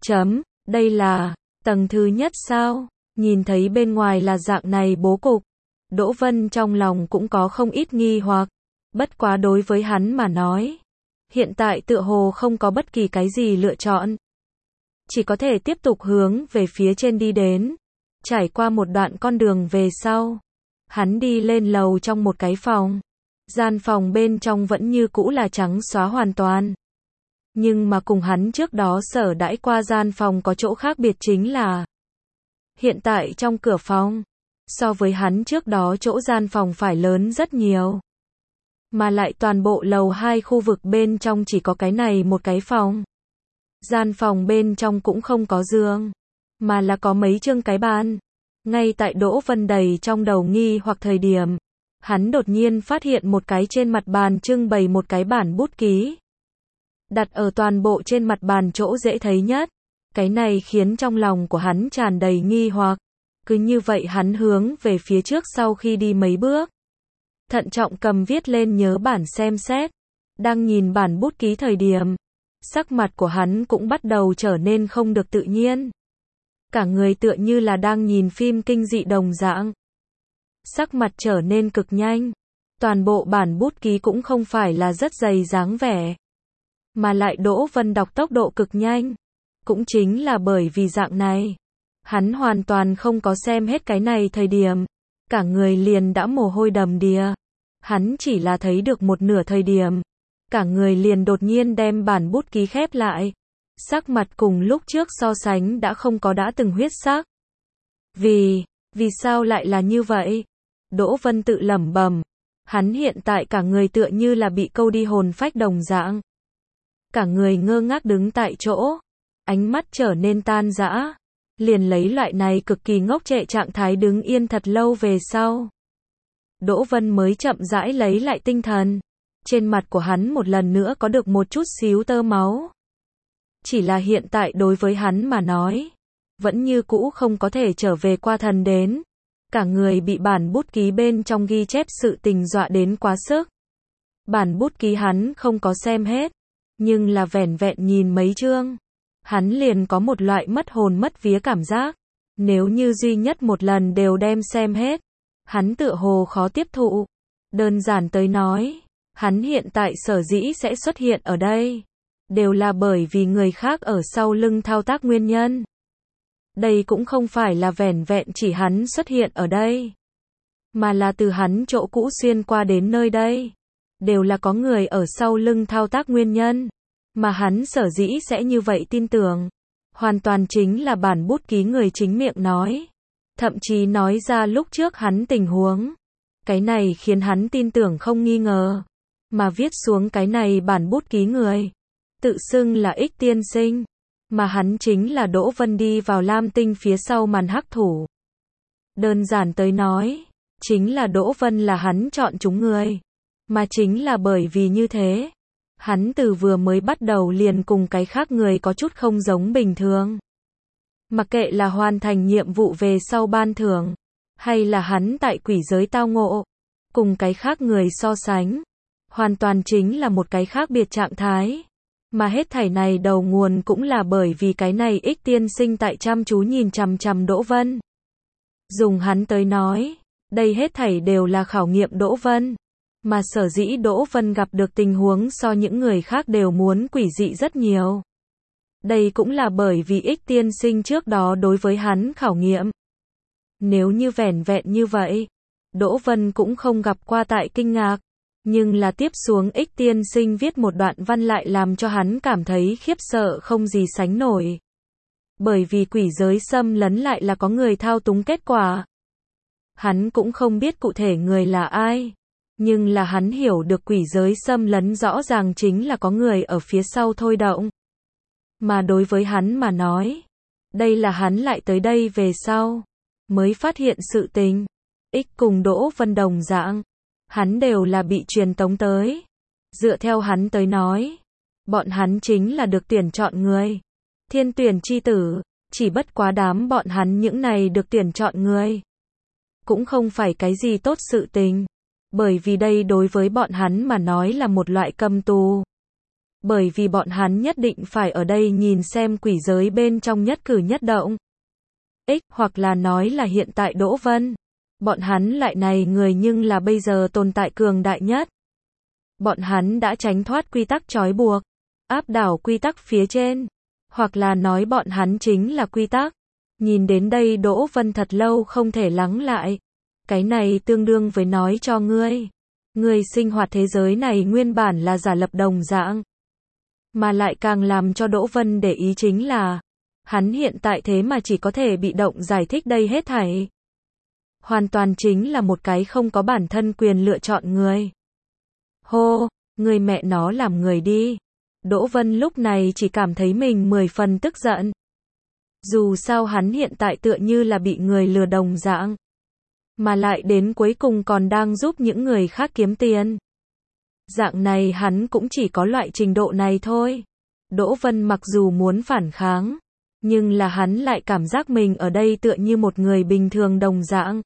Đây là tầng thứ nhất sao? Nhìn thấy bên ngoài là dạng này bố cục. Đỗ Vân trong lòng cũng có không ít nghi hoặc. Bất quá đối với hắn mà nói, hiện tại tựa hồ không có bất kỳ cái gì lựa chọn. Chỉ có thể tiếp tục hướng về phía trên đi đến. Trải qua một đoạn con đường về sau, hắn đi lên lầu trong một cái phòng. Gian phòng bên trong vẫn như cũ là trắng xóa hoàn toàn. Nhưng mà cùng hắn trước đó sở đãi qua gian phòng có chỗ khác biệt chính là hiện tại trong cửa phòng, so với hắn trước đó chỗ gian phòng phải lớn rất nhiều. Mà lại toàn bộ lầu 2 khu vực bên trong chỉ có cái này một cái phòng. Gian phòng bên trong cũng không có giường, mà là có mấy chương cái bàn. Ngay tại Đỗ Vân đầy trong đầu nghi hoặc thời điểm, hắn đột nhiên phát hiện một cái trên mặt bàn trưng bày một cái bản bút ký. Đặt ở toàn bộ trên mặt bàn chỗ dễ thấy nhất. Cái này khiến trong lòng của hắn tràn đầy nghi hoặc. Cứ như vậy hắn hướng về phía trước sau khi đi mấy bước. Thận trọng cầm viết lên nhớ bản xem xét. Đang nhìn bản bút ký thời điểm, sắc mặt của hắn cũng bắt đầu trở nên không được tự nhiên. Cả người tựa như là đang nhìn phim kinh dị đồng dạng. Sắc mặt trở nên cực nhanh. Toàn bộ bản bút ký cũng không phải là rất dày dáng vẻ. Mà lại Đỗ Vân đọc tốc độ cực nhanh. Cũng chính là bởi vì dạng này. Hắn hoàn toàn không có xem hết cái này thời điểm. Cả người liền đã mồ hôi đầm đìa. Hắn chỉ là thấy được một nửa thời điểm. Cả người liền đột nhiên đem bản bút ký khép lại. Sắc mặt cùng lúc trước so sánh đã không có đã từng huyết sắc. Vì sao lại là như vậy? Đỗ Vân tự lẩm bẩm. Hắn hiện tại cả người tựa như là bị câu đi hồn phách đồng dạng. Cả người ngơ ngác đứng tại chỗ. Ánh mắt trở nên tan rã. Liền lấy loại này cực kỳ ngốc trệ trạng thái đứng yên thật lâu về sau. Đỗ Vân mới chậm rãi lấy lại tinh thần. Trên mặt của hắn một lần nữa có được một chút xíu tơ máu. Chỉ là hiện tại đối với hắn mà nói, vẫn như cũ không có thể trở về qua thần đến. Cả người bị bản bút ký bên trong ghi chép sự tình dọa đến quá sức. Bản bút ký hắn không có xem hết, nhưng là vẻn vẹn nhìn mấy chương. Hắn liền có một loại mất hồn mất vía cảm giác. Nếu như duy nhất một lần đều đem xem hết, hắn tựa hồ khó tiếp thụ. Đơn giản tới nói, hắn hiện tại sở dĩ sẽ xuất hiện ở đây, đều là bởi vì người khác ở sau lưng thao tác nguyên nhân. Đây cũng không phải là vẻn vẹn chỉ hắn xuất hiện ở đây, mà là từ hắn chỗ cũ xuyên qua đến nơi đây. Đều là có người ở sau lưng thao tác nguyên nhân. Mà hắn sở dĩ sẽ như vậy tin tưởng, hoàn toàn chính là bản bút ký người chính miệng nói. Thậm chí nói ra lúc trước hắn tình huống. Cái này khiến hắn tin tưởng không nghi ngờ. Mà viết xuống cái này bản bút ký người. Tự xưng là Ích tiên sinh. Mà hắn chính là Đỗ Vân đi vào Lam Tinh phía sau màn hắc thủ. Đơn giản tới nói, chính là Đỗ Vân là hắn chọn chúng người. Mà chính là bởi vì như thế, hắn từ vừa mới bắt đầu liền cùng cái khác người có chút không giống bình thường. Mặc kệ là hoàn thành nhiệm vụ về sau ban thưởng, hay là hắn tại quỷ giới tao ngộ, cùng cái khác người so sánh, hoàn toàn chính là một cái khác biệt trạng thái. Mà hết thảy này đầu nguồn cũng là bởi vì cái này Ích tiên sinh tại chăm chú nhìn chằm chằm Đỗ Vân. Dùng hắn tới nói, đây hết thảy đều là khảo nghiệm Đỗ Vân. Mà sở dĩ Đỗ Vân gặp được tình huống so những người khác đều muốn quỷ dị rất nhiều. Đây cũng là bởi vì Ích tiên sinh trước đó đối với hắn khảo nghiệm. Nếu như vẻn vẹn như vậy, Đỗ Vân cũng không gặp qua tại kinh ngạc. Nhưng là tiếp xuống Ích tiên sinh viết một đoạn văn lại làm cho hắn cảm thấy khiếp sợ không gì sánh nổi. Bởi vì quỷ giới xâm lấn lại là có người thao túng kết quả. Hắn cũng không biết cụ thể người là ai. Nhưng là hắn hiểu được quỷ giới xâm lấn rõ ràng chính là có người ở phía sau thôi động. Mà đối với hắn mà nói, đây là hắn lại tới đây về sau, mới phát hiện sự tình. Ích cùng Đỗ Vân đồng dạng, hắn đều là bị truyền tống tới. Dựa theo hắn tới nói, bọn hắn chính là được tuyển chọn người. Thiên tuyển chi tử, chỉ bất quá đám bọn hắn những này được tuyển chọn người. Cũng không phải cái gì tốt sự tình. Bởi vì đây đối với bọn hắn mà nói là một loại cầm tù. Bởi vì bọn hắn nhất định phải ở đây nhìn xem quỷ giới bên trong nhất cử nhất động. Ích, hoặc là nói là hiện tại Đỗ Vân. Bọn hắn lại này người nhưng là bây giờ tồn tại cường đại nhất. Bọn hắn đã tránh thoát quy tắc trói buộc, áp đảo quy tắc phía trên. Hoặc là nói bọn hắn chính là quy tắc. Nhìn đến đây Đỗ Vân thật lâu không thể lắng lại. Cái này tương đương với nói cho ngươi. Ngươi sinh hoạt thế giới này nguyên bản là giả lập đồng dạng. Mà lại càng làm cho Đỗ Vân để ý chính là, hắn hiện tại thế mà chỉ có thể bị động giải thích đây hết thảy. Hoàn toàn chính là một cái không có bản thân quyền lựa chọn người. Hô, người mẹ nó làm người đi. Đỗ Vân lúc này chỉ cảm thấy mình 10 phần tức giận. Dù sao hắn hiện tại tựa như là bị người lừa đồng dạng. Mà lại đến cuối cùng còn đang giúp những người khác kiếm tiền. Dạng này hắn cũng chỉ có loại trình độ này thôi. Đỗ Vân mặc dù muốn phản kháng, nhưng là hắn lại cảm giác mình ở đây tựa như một người bình thường đồng dạng.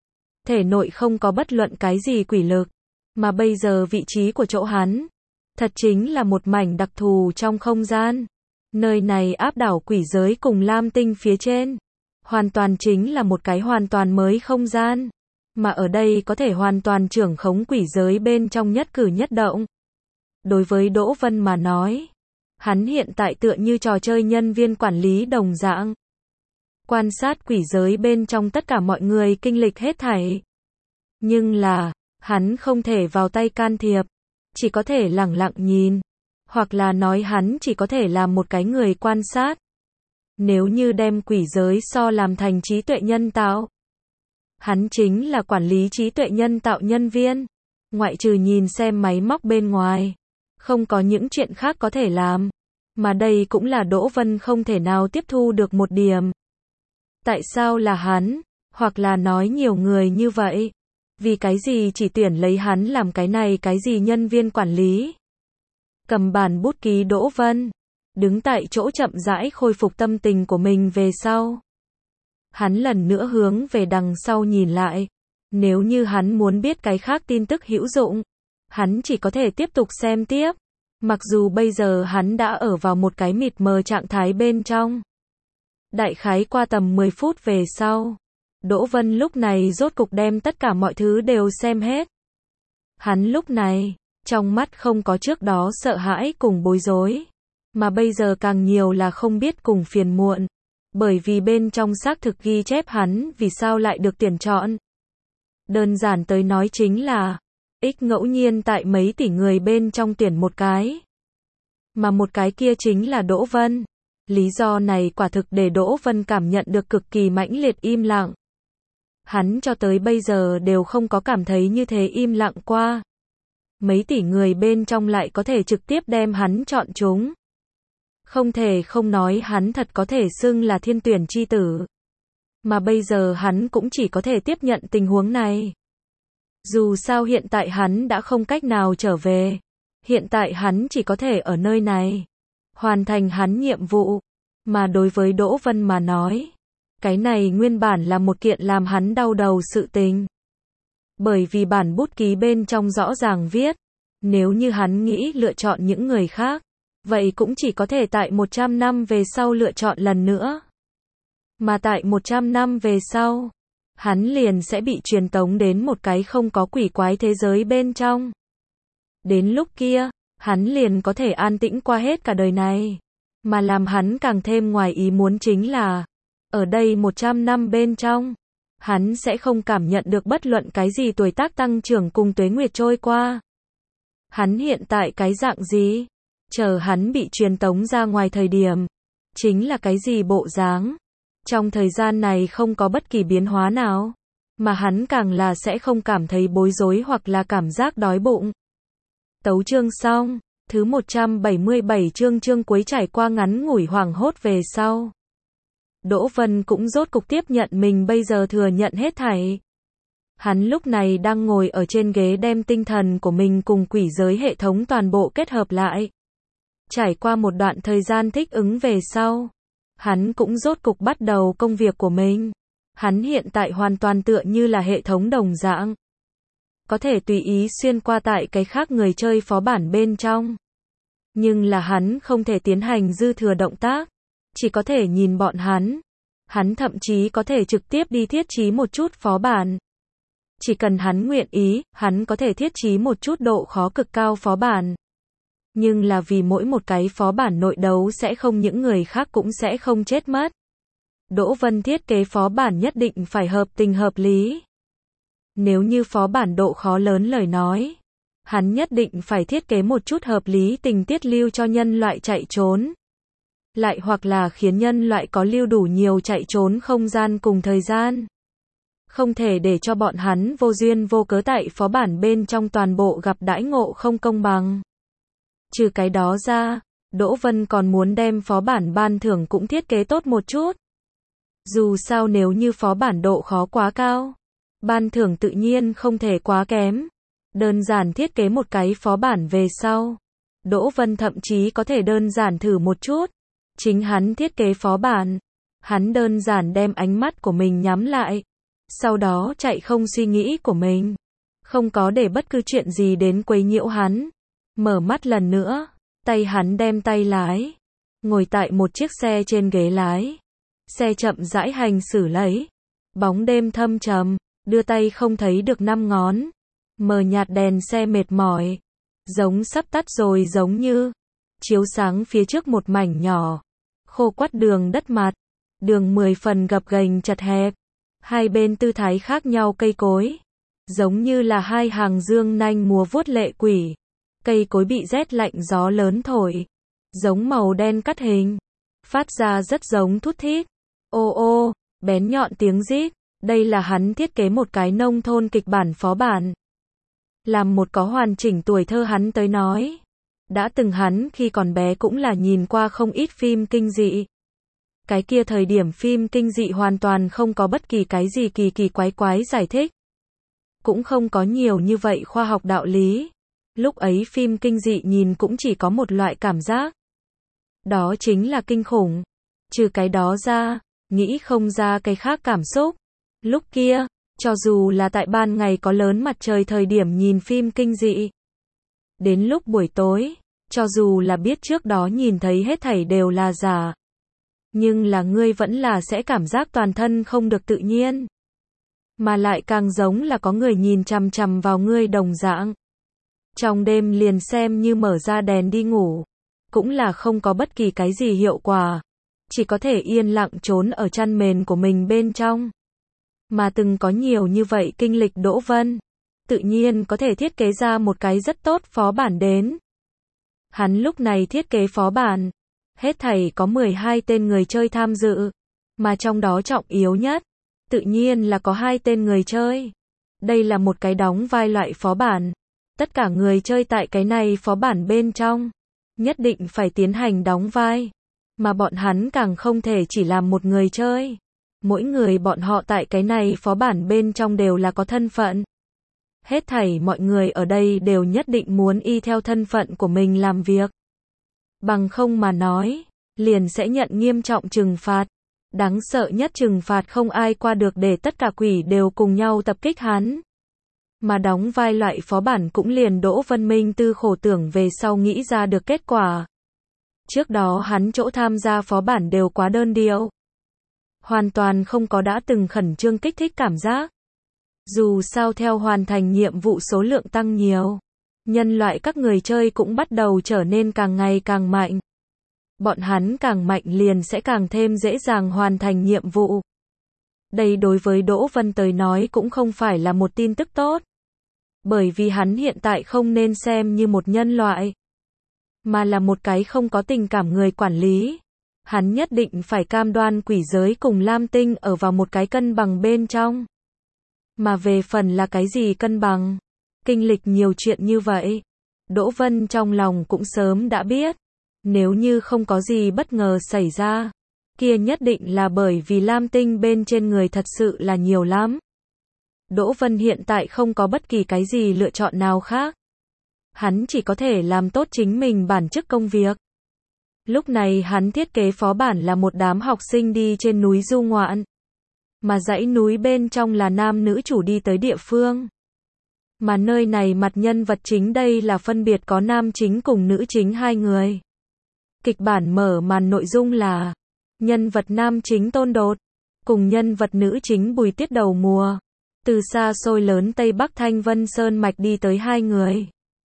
Thể nội không có bất luận cái gì quỷ lực, mà bây giờ vị trí của chỗ hắn, thật chính là một mảnh đặc thù trong không gian. Nơi này áp đảo quỷ giới cùng lam tinh phía trên. Hoàn toàn chính là một cái hoàn toàn mới không gian. Mà ở đây có thể hoàn toàn trưởng khống quỷ giới bên trong nhất cử nhất động. Đối với Đỗ Vân mà nói, hắn hiện tại tựa như trò chơi nhân viên quản lý đồng dạng. Quan sát quỷ giới bên trong tất cả mọi người kinh lịch hết thảy. Nhưng là, hắn không thể vào tay can thiệp, chỉ có thể lẳng lặng nhìn. Hoặc là nói hắn chỉ có thể làm một cái người quan sát. Nếu như đem quỷ giới so làm thành trí tuệ nhân tạo, hắn chính là quản lý trí tuệ nhân tạo nhân viên. Ngoại trừ nhìn xem máy móc bên ngoài, không có những chuyện khác có thể làm. Mà đây cũng là Đỗ Vân không thể nào tiếp thu được một điểm. Tại sao là hắn? Hoặc là nói nhiều người như vậy? Vì cái gì chỉ tuyển lấy hắn làm cái này cái gì nhân viên quản lý? Cầm bản bút ký Đỗ Vân, đứng tại chỗ chậm rãi khôi phục tâm tình của mình về sau. Hắn lần nữa hướng về đằng sau nhìn lại. Nếu như hắn muốn biết cái khác tin tức hữu dụng, hắn chỉ có thể tiếp tục xem tiếp. Mặc dù bây giờ hắn đã ở vào một cái mịt mờ trạng thái bên trong. Đại khái qua tầm 10 phút về sau, Đỗ Vân lúc này rốt cục đem tất cả mọi thứ đều xem hết. Hắn lúc này, trong mắt không có trước đó sợ hãi cùng bối rối, mà bây giờ càng nhiều là không biết cùng phiền muộn. Bởi vì bên trong xác thực ghi chép hắn vì sao lại được tuyển chọn. Đơn giản tới nói chính là, Ích ngẫu nhiên tại mấy tỷ người bên trong tuyển một cái. Mà một cái kia chính là Đỗ Vân. Lý do này quả thực để Đỗ Vân cảm nhận được cực kỳ mãnh liệt im lặng. Hắn cho tới bây giờ đều không có cảm thấy như thế im lặng qua. Mấy tỷ người bên trong lại có thể trực tiếp đem hắn chọn chúng. Không thể không nói hắn thật có thể xưng là thiên tuyển chi tử. Mà bây giờ hắn cũng chỉ có thể tiếp nhận tình huống này. Dù sao hiện tại hắn đã không cách nào trở về. Hiện tại hắn chỉ có thể ở nơi này hoàn thành hắn nhiệm vụ. Mà đối với Đỗ Vân mà nói, cái này nguyên bản là một kiện làm hắn đau đầu sự tình. Bởi vì bản bút ký bên trong rõ ràng viết, nếu như hắn nghĩ lựa chọn những người khác, vậy cũng chỉ có thể tại 100 năm về sau lựa chọn lần nữa. Mà tại 100 năm về sau, hắn liền sẽ bị truyền tống đến một cái không có quỷ quái thế giới bên trong. Đến lúc kia, hắn liền có thể an tĩnh qua hết cả đời này. Mà làm hắn càng thêm ngoài ý muốn chính là, ở đây 100 năm bên trong, hắn sẽ không cảm nhận được bất luận cái gì tuổi tác tăng trưởng cùng tuế nguyệt trôi qua. Hắn hiện tại cái dạng gì? Chờ hắn bị truyền tống ra ngoài thời điểm, chính là cái gì bộ dáng? Trong thời gian này không có bất kỳ biến hóa nào, mà hắn càng là sẽ không cảm thấy bối rối hoặc là cảm giác đói bụng. Tấu chương xong, thứ 177 chương cuối trải qua ngắn ngủi hoảng hốt về sau. Đỗ Vân cũng rốt cục tiếp nhận mình bây giờ thừa nhận hết thảy. Hắn lúc này đang ngồi ở trên ghế đem tinh thần của mình cùng quỷ giới hệ thống toàn bộ kết hợp lại. Trải qua một đoạn thời gian thích ứng về sau, hắn cũng rốt cục bắt đầu công việc của mình. Hắn hiện tại hoàn toàn tựa như là hệ thống đồng dạng. Có thể tùy ý xuyên qua tại cái khác người chơi phó bản bên trong. Nhưng là hắn không thể tiến hành dư thừa động tác. Chỉ có thể nhìn bọn hắn. Hắn thậm chí có thể trực tiếp đi thiết trí một chút phó bản. Chỉ cần hắn nguyện ý, hắn có thể thiết trí một chút độ khó cực cao phó bản. Nhưng là vì mỗi một cái phó bản nội đấu sẽ không những người khác cũng sẽ không chết mất. Đỗ Vân thiết kế phó bản nhất định phải hợp tình hợp lý. Nếu như phó bản độ khó lớn lời nói, hắn nhất định phải thiết kế một chút hợp lý tình tiết lưu cho nhân loại chạy trốn. Lại hoặc là khiến nhân loại có lưu đủ nhiều chạy trốn không gian cùng thời gian. Không thể để cho bọn hắn vô duyên vô cớ tại phó bản bên trong toàn bộ gặp đãi ngộ không công bằng. Trừ cái đó ra, Đỗ Vân còn muốn đem phó bản ban thưởng cũng thiết kế tốt một chút. Dù sao nếu như phó bản độ khó quá cao, ban thưởng tự nhiên không thể quá kém. Đơn giản thiết kế một cái phó bản về sau, Đỗ Vân thậm chí có thể đơn giản thử một chút. Chính hắn thiết kế phó bản, hắn đơn giản đem ánh mắt của mình nhắm lại, sau đó chạy không suy nghĩ của mình, không có để bất cứ chuyện gì đến quấy nhiễu hắn. Mở mắt lần nữa, tay hắn đem tay lái, ngồi tại một chiếc xe trên ghế lái. Xe chậm rãi hành xử lấy, bóng đêm thâm trầm, đưa tay không thấy được 5 ngón. Mờ nhạt đèn xe mệt mỏi, giống sắp tắt rồi giống như, chiếu sáng phía trước một mảnh nhỏ, khô quắt đường đất mặt, đường 10 phần gập ghềnh chật hẹp, hai bên tư thái khác nhau cây cối, giống như là hai hàng dương nanh múa vuốt lệ quỷ, cây cối bị rét lạnh gió lớn thổi, giống màu đen cắt hình, phát ra rất giống thút thít, ô ô, bén nhọn tiếng rít. Đây là hắn thiết kế một cái nông thôn kịch bản phó bản. Làm một có hoàn chỉnh tuổi thơ hắn tới nói. Đã từng hắn khi còn bé cũng là nhìn qua không ít phim kinh dị. Cái kia thời điểm phim kinh dị hoàn toàn không có bất kỳ cái gì kỳ kỳ quái quái giải thích. Cũng không có nhiều như vậy khoa học đạo lý. Lúc ấy phim kinh dị nhìn cũng chỉ có một loại cảm giác. Đó chính là kinh khủng. Trừ cái đó ra, nghĩ không ra cái khác cảm xúc. Lúc kia, cho dù là tại ban ngày có lớn mặt trời thời điểm nhìn phim kinh dị. Đến lúc buổi tối, cho dù là biết trước đó nhìn thấy hết thảy đều là giả. Nhưng là ngươi vẫn là sẽ cảm giác toàn thân không được tự nhiên. Mà lại càng giống là có người nhìn chằm chằm vào ngươi đồng dạng. Trong đêm liền xem như mở ra đèn đi ngủ. Cũng là không có bất kỳ cái gì hiệu quả. Chỉ có thể yên lặng trốn ở chăn mền của mình bên trong. Mà từng có nhiều như vậy kinh lịch Đỗ Vân, tự nhiên có thể thiết kế ra một cái rất tốt phó bản đến. Hắn lúc này thiết kế phó bản, hết thảy có 12 tên người chơi tham dự, mà trong đó trọng yếu nhất, tự nhiên là có 2 tên người chơi. Đây là một cái đóng vai loại phó bản. Tất cả người chơi tại cái này phó bản bên trong, nhất định phải tiến hành đóng vai. Mà bọn hắn càng không thể chỉ làm một người chơi. Mỗi người bọn họ tại cái này phó bản bên trong đều là có thân phận. Hết thảy mọi người ở đây đều nhất định muốn y theo thân phận của mình làm việc. Bằng không mà nói, liền sẽ nhận nghiêm trọng trừng phạt. Đáng sợ nhất trừng phạt không ai qua được để tất cả quỷ đều cùng nhau tập kích hắn. Mà đóng vai loại phó bản cũng liền Đỗ Vân Minh tư khổ tưởng về sau nghĩ ra được kết quả. Trước đó hắn chỗ tham gia phó bản đều quá đơn điệu. Hoàn toàn không có đã từng khẩn trương kích thích cảm giác. Dù sao theo hoàn thành nhiệm vụ số lượng tăng nhiều, nhân loại các người chơi cũng bắt đầu trở nên càng ngày càng mạnh. Bọn hắn càng mạnh liền sẽ càng thêm dễ dàng hoàn thành nhiệm vụ. Đây đối với Đỗ Vân tới nói cũng không phải là một tin tức tốt. Bởi vì hắn hiện tại không nên xem như một nhân loại, mà là một cái không có tình cảm người quản lý. Hắn nhất định phải cam đoan quỷ giới cùng Lam Tinh ở vào một cái cân bằng bên trong. Mà về phần là cái gì cân bằng, kinh lịch nhiều chuyện như vậy, Đỗ Vân trong lòng cũng sớm đã biết. Nếu như không có gì bất ngờ xảy ra, kia nhất định là bởi vì Lam Tinh bên trên người thật sự là nhiều lắm. Đỗ Vân hiện tại không có bất kỳ cái gì lựa chọn nào khác. Hắn chỉ có thể làm tốt chính mình bản chức công việc. Lúc này hắn thiết kế phó bản là một đám học sinh đi trên núi du ngoạn. Mà dãy núi bên trong là nam nữ chủ đi tới địa phương. Mà nơi này mặt nhân vật chính đây là phân biệt có nam chính cùng nữ chính hai người. Kịch bản mở màn nội dung là nhân vật nam chính Tôn Đột cùng nhân vật nữ chính Bùi Tiết đầu mùa. Từ xa xôi lớn Tây Bắc Thanh Vân Sơn Mạch đi tới hai người.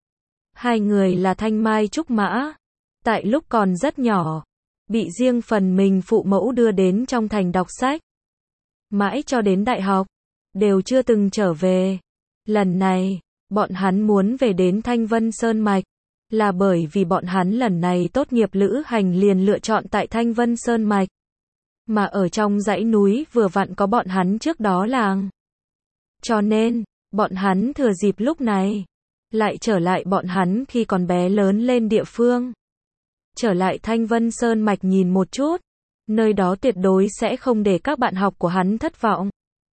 Hai người là Thanh Mai Trúc Mã. Tại lúc còn rất nhỏ, bị riêng phần mình phụ mẫu đưa đến trong thành đọc sách. Mãi cho đến đại học, đều chưa từng trở về. Lần này, bọn hắn muốn về đến Thanh Vân Sơn Mạch, là bởi vì bọn hắn lần này tốt nghiệp lữ hành liền lựa chọn tại Thanh Vân Sơn Mạch. Mà ở trong dãy núi vừa vặn có bọn hắn trước đó làng. Cho nên, bọn hắn thừa dịp lúc này, lại trở lại bọn hắn khi còn bé lớn lên địa phương. Trở lại Thanh Vân Sơn Mạch nhìn một chút, nơi đó tuyệt đối sẽ không để các bạn học của hắn thất vọng.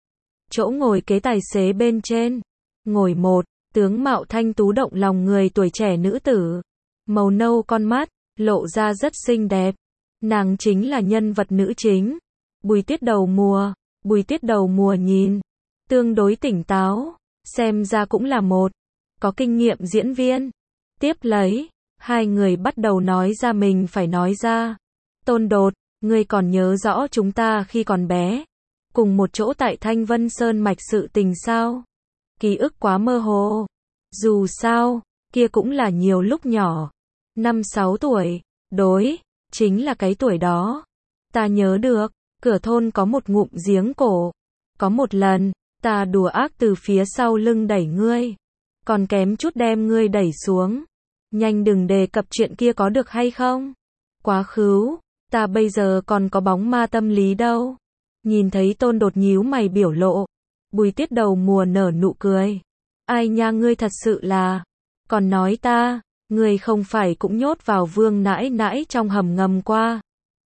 Chỗ ngồi kế tài xế bên trên, ngồi một, tướng mạo thanh tú động lòng người tuổi trẻ nữ tử, màu nâu con mắt, lộ ra rất xinh đẹp. Nàng chính là nhân vật nữ chính, Bùi Tiết đầu mùa. Bùi Tiết đầu mùa nhìn tương đối tỉnh táo, xem ra cũng là một có kinh nghiệm diễn viên. Tiếp lấy, hai người bắt đầu nói ra mình phải nói ra. Tôn Đột, ngươi còn nhớ rõ chúng ta khi còn bé, cùng một chỗ tại Thanh Vân Sơn Mạch sự tình sao? Ký ức quá mơ hồ. Dù sao, kia cũng là nhiều lúc nhỏ. 5-6 tuổi, đối, chính là cái tuổi đó. Ta nhớ được, cửa thôn có một ngụm giếng cổ. Có một lần, ta đùa ác từ phía sau lưng đẩy ngươi. Còn kém chút đem ngươi đẩy xuống. Nhanh đừng đề cập chuyện kia có được hay không? Quá khứ, ta bây giờ còn có bóng ma tâm lý đâu. Nhìn thấy Tôn Đột nhíu mày biểu lộ, Bùi Tiết đầu mùa nở nụ cười. Ai nha, ngươi thật sự là, còn nói ta, ngươi không phải cũng nhốt vào Vương nãi nãi trong hầm ngầm qua.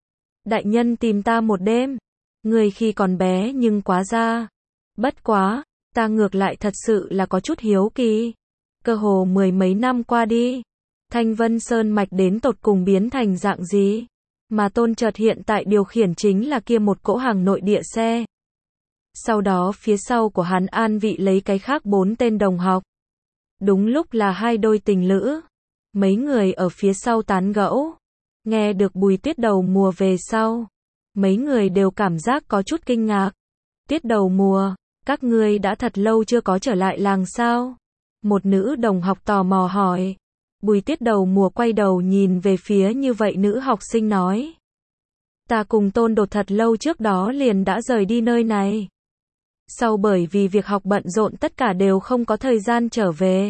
Đại nhân tìm ta một đêm, ngươi khi còn bé nhưng quá ra. Bất quá, ta ngược lại thật sự là có chút hiếu kỳ. Cơ hồ mười mấy năm qua đi, Thanh Vân Sơn Mạch đến tột cùng biến thành dạng gì? Mà Tôn chợt hiện tại điều khiển chính là kia một cỗ hàng nội địa xe. Sau đó phía sau của hắn an vị lấy cái khác 4 tên đồng học. Đúng lúc là hai đôi tình lữ. Mấy người ở phía sau tán gẫu. Nghe được Bùi Tiết đầu mùa về sau. Mấy người đều cảm giác có chút kinh ngạc. Tiết đầu mùa, các ngươi đã thật lâu chưa có trở lại làng sao? Một nữ đồng học tò mò hỏi. Bùi Tiết đầu mùa quay đầu nhìn về phía như vậy nữ học sinh nói. Ta cùng Tôn Đột thật lâu trước đó liền đã rời đi nơi này. Sau bởi vì việc học bận rộn tất cả đều không có thời gian trở về.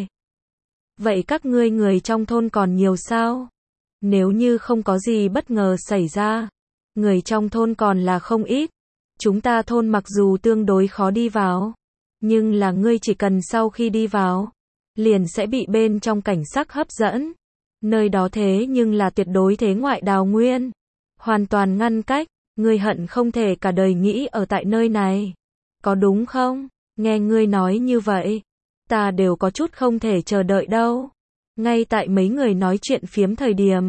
Vậy các ngươi người trong thôn còn nhiều sao? Nếu như không có gì bất ngờ xảy ra, người trong thôn còn là không ít. Chúng ta thôn mặc dù tương đối khó đi vào, nhưng là ngươi chỉ cần sau khi đi vào, liền sẽ bị bên trong cảnh sắc hấp dẫn. Nơi đó thế nhưng là tuyệt đối thế ngoại đào nguyên. Hoàn toàn ngăn cách, ngươi hận không thể cả đời nghĩ ở tại nơi này. Có đúng không? Nghe ngươi nói như vậy, ta đều có chút không thể chờ đợi đâu. Ngay tại mấy người nói chuyện phiếm thời điểm,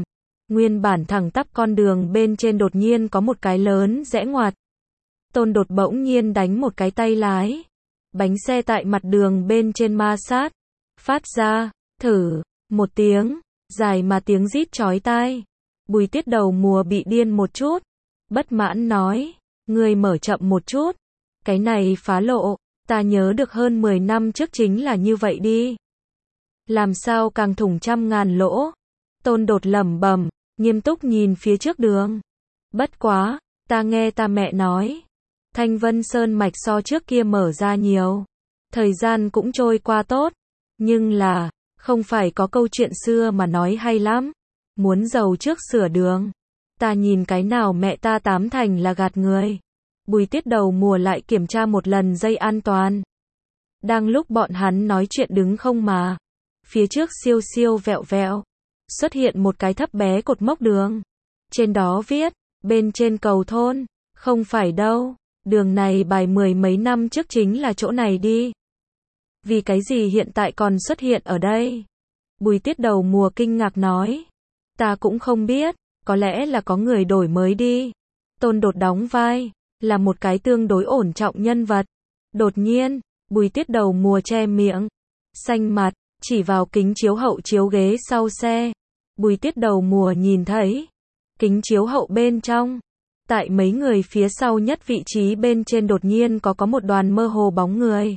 Nguyên bản thẳng tắp con đường bên trên đột nhiên có một cái lớn rẽ ngoặt. Tôn Đột bỗng nhiên đánh một cái tay lái. Bánh xe tại mặt đường bên trên ma sát. Phát ra, thử, một tiếng, dài mà tiếng rít chói tai. Bùi Tiết đầu mùa bị điên một chút. Bất mãn nói, ngươi mở chậm một chút. Cái này phá lộ, ta nhớ được hơn 10 năm trước chính là như vậy đi. Làm sao càng thủng trăm ngàn lỗ. Tôn Đột lẩm bẩm, nghiêm túc nhìn phía trước đường. Bất quá, ta nghe ta mẹ nói. Thanh Vân Sơn mạch so trước kia mở ra nhiều. Thời gian cũng trôi qua tốt. Nhưng là, không phải có câu chuyện xưa mà nói hay lắm. Muốn giàu trước sửa đường. Ta nhìn cái nào mẹ ta tám thành là gạt người. Bùi Tiết đầu mùa lại kiểm tra một lần dây an toàn. Đang lúc bọn hắn nói chuyện đứng không mà. Phía trước siêu siêu vẹo vẹo. Xuất hiện một cái thấp bé cột mốc đường. Trên đó viết, bên trên cầu thôn. Không phải đâu. Đường này bài 10 mấy năm trước chính là chỗ này đi. Vì cái gì hiện tại còn xuất hiện ở đây? Bùi Tiết đầu mùa kinh ngạc nói. Ta cũng không biết, có lẽ là có người đổi mới đi. Tôn Đột đóng vai, là một cái tương đối ổn trọng nhân vật. Đột nhiên, Bùi Tiết đầu mùa che miệng, xanh mặt, chỉ vào kính chiếu hậu chiếu ghế sau xe. Bùi Tiết đầu mùa nhìn thấy, kính chiếu hậu bên trong. Tại mấy người phía sau nhất vị trí bên trên đột nhiên có một đoàn mơ hồ bóng người.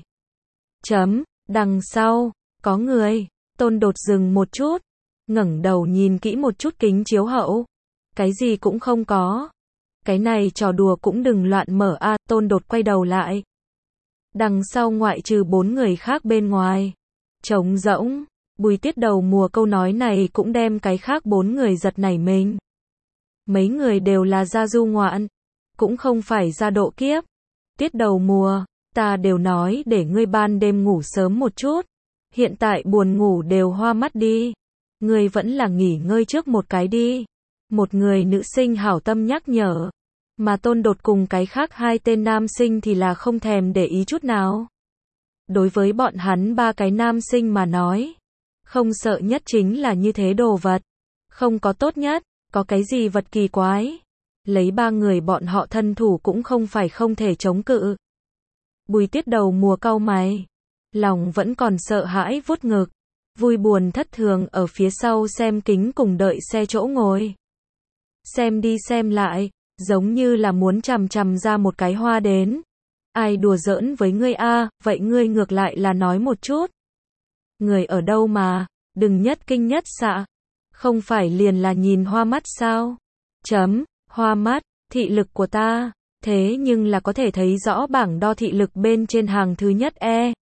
Đằng sau, có người. Tôn Đột dừng một chút, ngẩng đầu nhìn kỹ một chút kính chiếu hậu. Cái gì cũng không có. Cái này trò đùa cũng đừng loạn mở a. Tôn Đột quay đầu lại. Đằng sau ngoại trừ 4 người khác bên ngoài. Trống rỗng. Bùi Tiết đầu mùa câu nói này cũng đem cái khác 4 người giật nảy mình. Mấy người đều là gia du ngoạn. Cũng không phải gia độ kiếp. Tiết đầu mùa, ta đều nói để ngươi ban đêm ngủ sớm một chút. Hiện tại buồn ngủ đều hoa mắt đi. Ngươi vẫn là nghỉ ngơi trước một cái đi. Một người nữ sinh hảo tâm nhắc nhở. Mà Tôn Đột cùng cái khác 2 tên nam sinh thì là không thèm để ý chút nào. Đối với bọn hắn 3 cái nam sinh mà nói. Không sợ nhất chính là như thế đồ vật. Không có tốt nhất, có cái gì vật kỳ quái. Lấy 3 người bọn họ thân thủ cũng không phải không thể chống cự. Bùi Tiết đầu mùa cau mày. Lòng vẫn còn sợ hãi vuốt ngực. Vui buồn thất thường ở phía sau xem kính cùng đợi xe chỗ ngồi. Xem đi xem lại, giống như là muốn chằm chằm ra một cái hoa đến. Ai đùa giỡn với ngươi a, vậy ngươi ngược lại là nói một chút. Người ở đâu mà, đừng nhất kinh nhất xạ. Không phải liền là nhìn hoa mắt sao? Hoa mắt, thị lực của ta, thế nhưng là có thể thấy rõ bảng đo thị lực bên trên hàng thứ nhất e.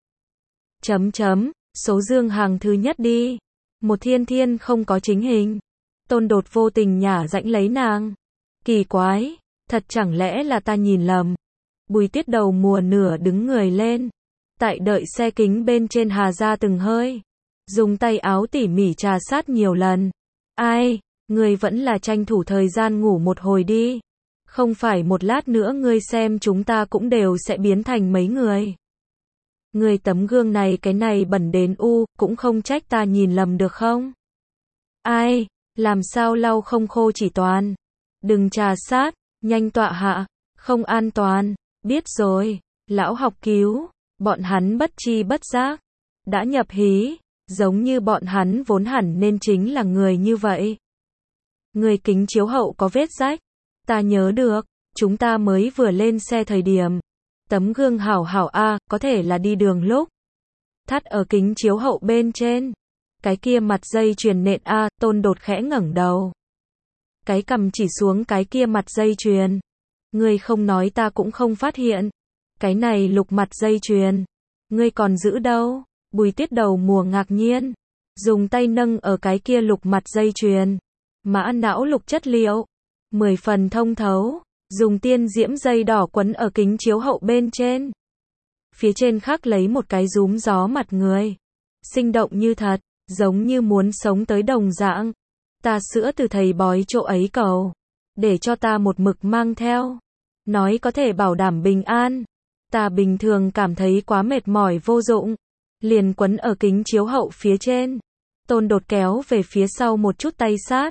Số dương hàng thứ nhất đi. Một thiên thiên không có chính hình. Tôn Đột vô tình nhả rãnh lấy nàng. Kỳ quái, thật chẳng lẽ là ta nhìn lầm. Bùi Tiết đầu mùa nửa đứng người lên. Tại đợi xe kính bên trên hà ra từng hơi. Dùng tay áo tỉ mỉ trà sát nhiều lần. Ai, ngươi vẫn là tranh thủ thời gian ngủ một hồi đi. Không phải một lát nữa ngươi xem chúng ta cũng đều sẽ biến thành mấy người. Ngươi tấm gương này cái này bẩn đến cũng không trách ta nhìn lầm được không? Ai, làm sao lau không khô chỉ toàn. Đừng trà sát, nhanh tọa hạ, không an toàn. Biết rồi, lão học cứu, bọn hắn bất tri bất giác. Đã nhập hí, giống như bọn hắn vốn hẳn nên chính là người như vậy. Người kính chiếu hậu có vết rách. Ta nhớ được, chúng ta mới vừa lên xe thời điểm. Tấm gương hảo hảo a, có thể là đi đường lúc. Thắt ở kính chiếu hậu bên trên. Cái kia mặt dây chuyền nện a, Tôn Đột khẽ ngẩng đầu. Cái cằm chỉ xuống cái kia mặt dây chuyền. Ngươi không nói ta cũng không phát hiện. Cái này lục mặt dây chuyền. Ngươi còn giữ đâu? Bùi Tiết đầu mùa ngạc nhiên. Dùng tay nâng ở cái kia lục mặt dây chuyền. Mã não lục chất liệu. 10 phần thông thấu. Dùng tiên diễm dây đỏ quấn ở kính chiếu hậu bên trên. Phía trên khắc lấy một cái rúm gió mặt người. Sinh động như thật, giống như muốn sống tới đồng dạng. Ta sữa từ thầy bói chỗ ấy cầu. Để cho ta một mực mang theo. Nói có thể bảo đảm bình an. Ta bình thường cảm thấy quá mệt mỏi vô dụng. Liền quấn ở kính chiếu hậu phía trên. Tôn Đột kéo về phía sau một chút tay sát.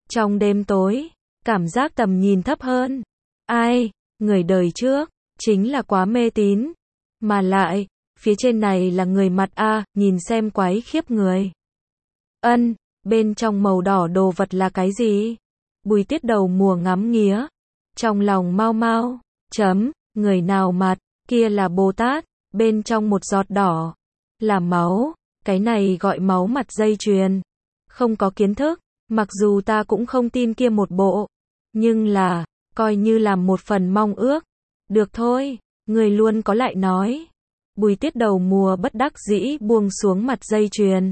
Trong đêm tối, cảm giác tầm nhìn thấp hơn. Ai, người đời trước, chính là quá mê tín. Mà lại, phía trên này là người mặt a, nhìn xem quái khiếp người. Ân, bên trong màu đỏ đồ vật là cái gì? Bùi Tiết đầu mùa ngắm nghía. Trong lòng mau mau, người nào mặt, kia là Bồ Tát, bên trong một giọt đỏ, là máu, cái này gọi máu mặt dây chuyền. Không có kiến thức, mặc dù ta cũng không tin kia một bộ, nhưng là, coi như làm một phần mong ước. Được thôi, người luôn có lại nói. Bùi Tiết đầu mùa bất đắc dĩ buông xuống mặt dây chuyền.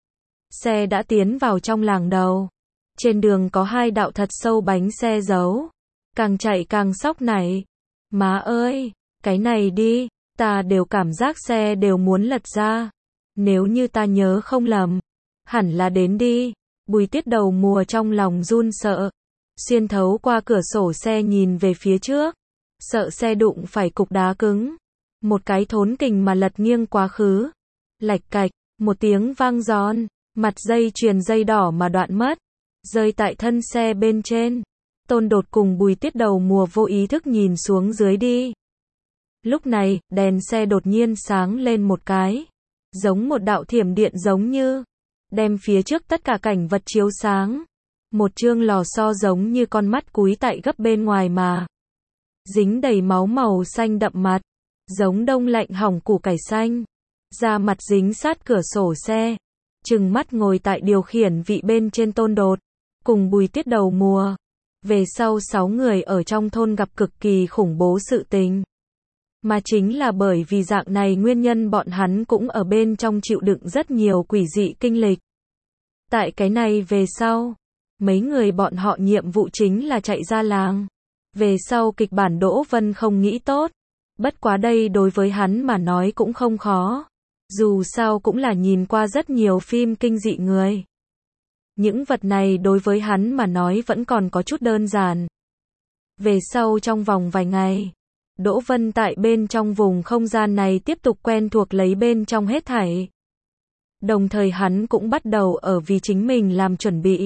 Xe đã tiến vào trong làng đầu. Trên đường có 2 đạo thật sâu bánh xe giấu. Càng chạy càng sóc nảy. Má ơi, cái này đi, ta đều cảm giác xe đều muốn lật ra. Nếu như ta nhớ không lầm, hẳn là đến đi. Bùi Tiết đầu mùa trong lòng run sợ. Xuyên thấu qua cửa sổ xe nhìn về phía trước. Sợ xe đụng phải cục đá cứng. Một cái thốn kình mà lật nghiêng quá khứ. Lạch cạch, một tiếng vang giòn. Mặt dây chuyền dây đỏ mà đoạn mất. Rơi tại thân xe bên trên. Tôn Đột cùng Bùi Tiết đầu mùa vô ý thức nhìn xuống dưới đi. Lúc này, đèn xe đột nhiên sáng lên một cái. Giống một đạo thiểm điện giống như. Đem phía trước tất cả cảnh vật chiếu sáng. Một chương lò xo giống như con mắt cúi tại gấp bên ngoài mà. Dính đầy máu màu xanh đậm mặt. Giống đông lạnh hỏng củ cải xanh. Da mặt dính sát cửa sổ xe. Trừng mắt ngồi tại điều khiển vị bên trên Tôn Đột. Cùng Bùi Tiết đầu mùa. Về sau 6 người ở trong thôn gặp cực kỳ khủng bố sự tình. Mà chính là bởi vì dạng này nguyên nhân bọn hắn cũng ở bên trong chịu đựng rất nhiều quỷ dị kinh lịch. Tại cái này về sau, mấy người bọn họ nhiệm vụ chính là chạy ra làng. Về sau kịch bản Đỗ Vân không nghĩ tốt. Bất quá đây đối với hắn mà nói cũng không khó. Dù sao cũng là nhìn qua rất nhiều phim kinh dị người. Những vật này đối với hắn mà nói vẫn còn có chút đơn giản. Về sau trong vòng vài ngày, Đỗ Vân tại bên trong vùng không gian này tiếp tục quen thuộc lấy bên trong hết thảy. Đồng thời hắn cũng bắt đầu ở vì chính mình làm chuẩn bị.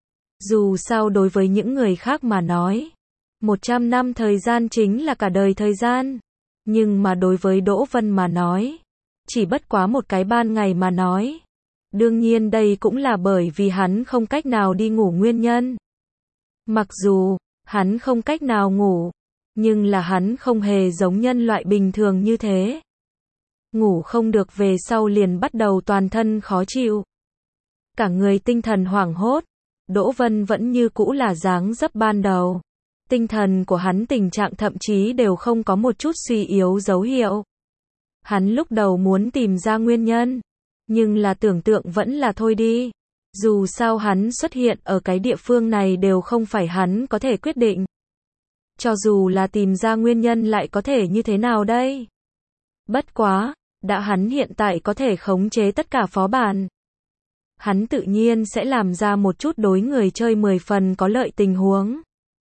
Dù sao đối với những người khác mà nói, 100 năm thời gian chính là cả đời thời gian. Nhưng mà đối với Đỗ Vân mà nói, chỉ bất quá một cái ban ngày mà nói. Đương nhiên đây cũng là bởi vì hắn không cách nào đi ngủ nguyên nhân. Mặc dù, hắn không cách nào ngủ, nhưng là hắn không hề giống nhân loại bình thường như thế. Ngủ không được về sau liền bắt đầu toàn thân khó chịu. Cả người tinh thần hoảng hốt. Đỗ Vân vẫn như cũ là dáng dấp ban đầu. Tinh thần của hắn tình trạng thậm chí đều không có một chút suy yếu dấu hiệu. Hắn lúc đầu muốn tìm ra nguyên nhân. Nhưng là tưởng tượng vẫn là thôi đi. Dù sao hắn xuất hiện ở cái địa phương này đều không phải hắn có thể quyết định. Cho dù là tìm ra nguyên nhân lại có thể như thế nào đây? Bất quá, đã hắn hiện tại có thể khống chế tất cả phó bản. Hắn tự nhiên sẽ làm ra một chút đối người chơi 10 phần có lợi tình huống.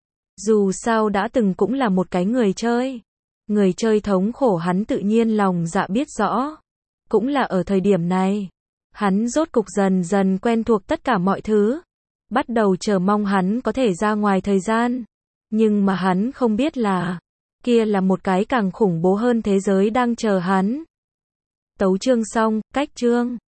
Dù sao đã từng cũng là một cái người chơi. Người chơi thống khổ hắn tự nhiên lòng dạ biết rõ. Cũng là ở thời điểm này, hắn rốt cục dần dần quen thuộc tất cả mọi thứ. Bắt đầu chờ mong hắn có thể ra ngoài thời gian. Nhưng mà hắn không biết là, kia là một cái càng khủng bố hơn thế giới đang chờ hắn. Tấu chương xong, cách chương.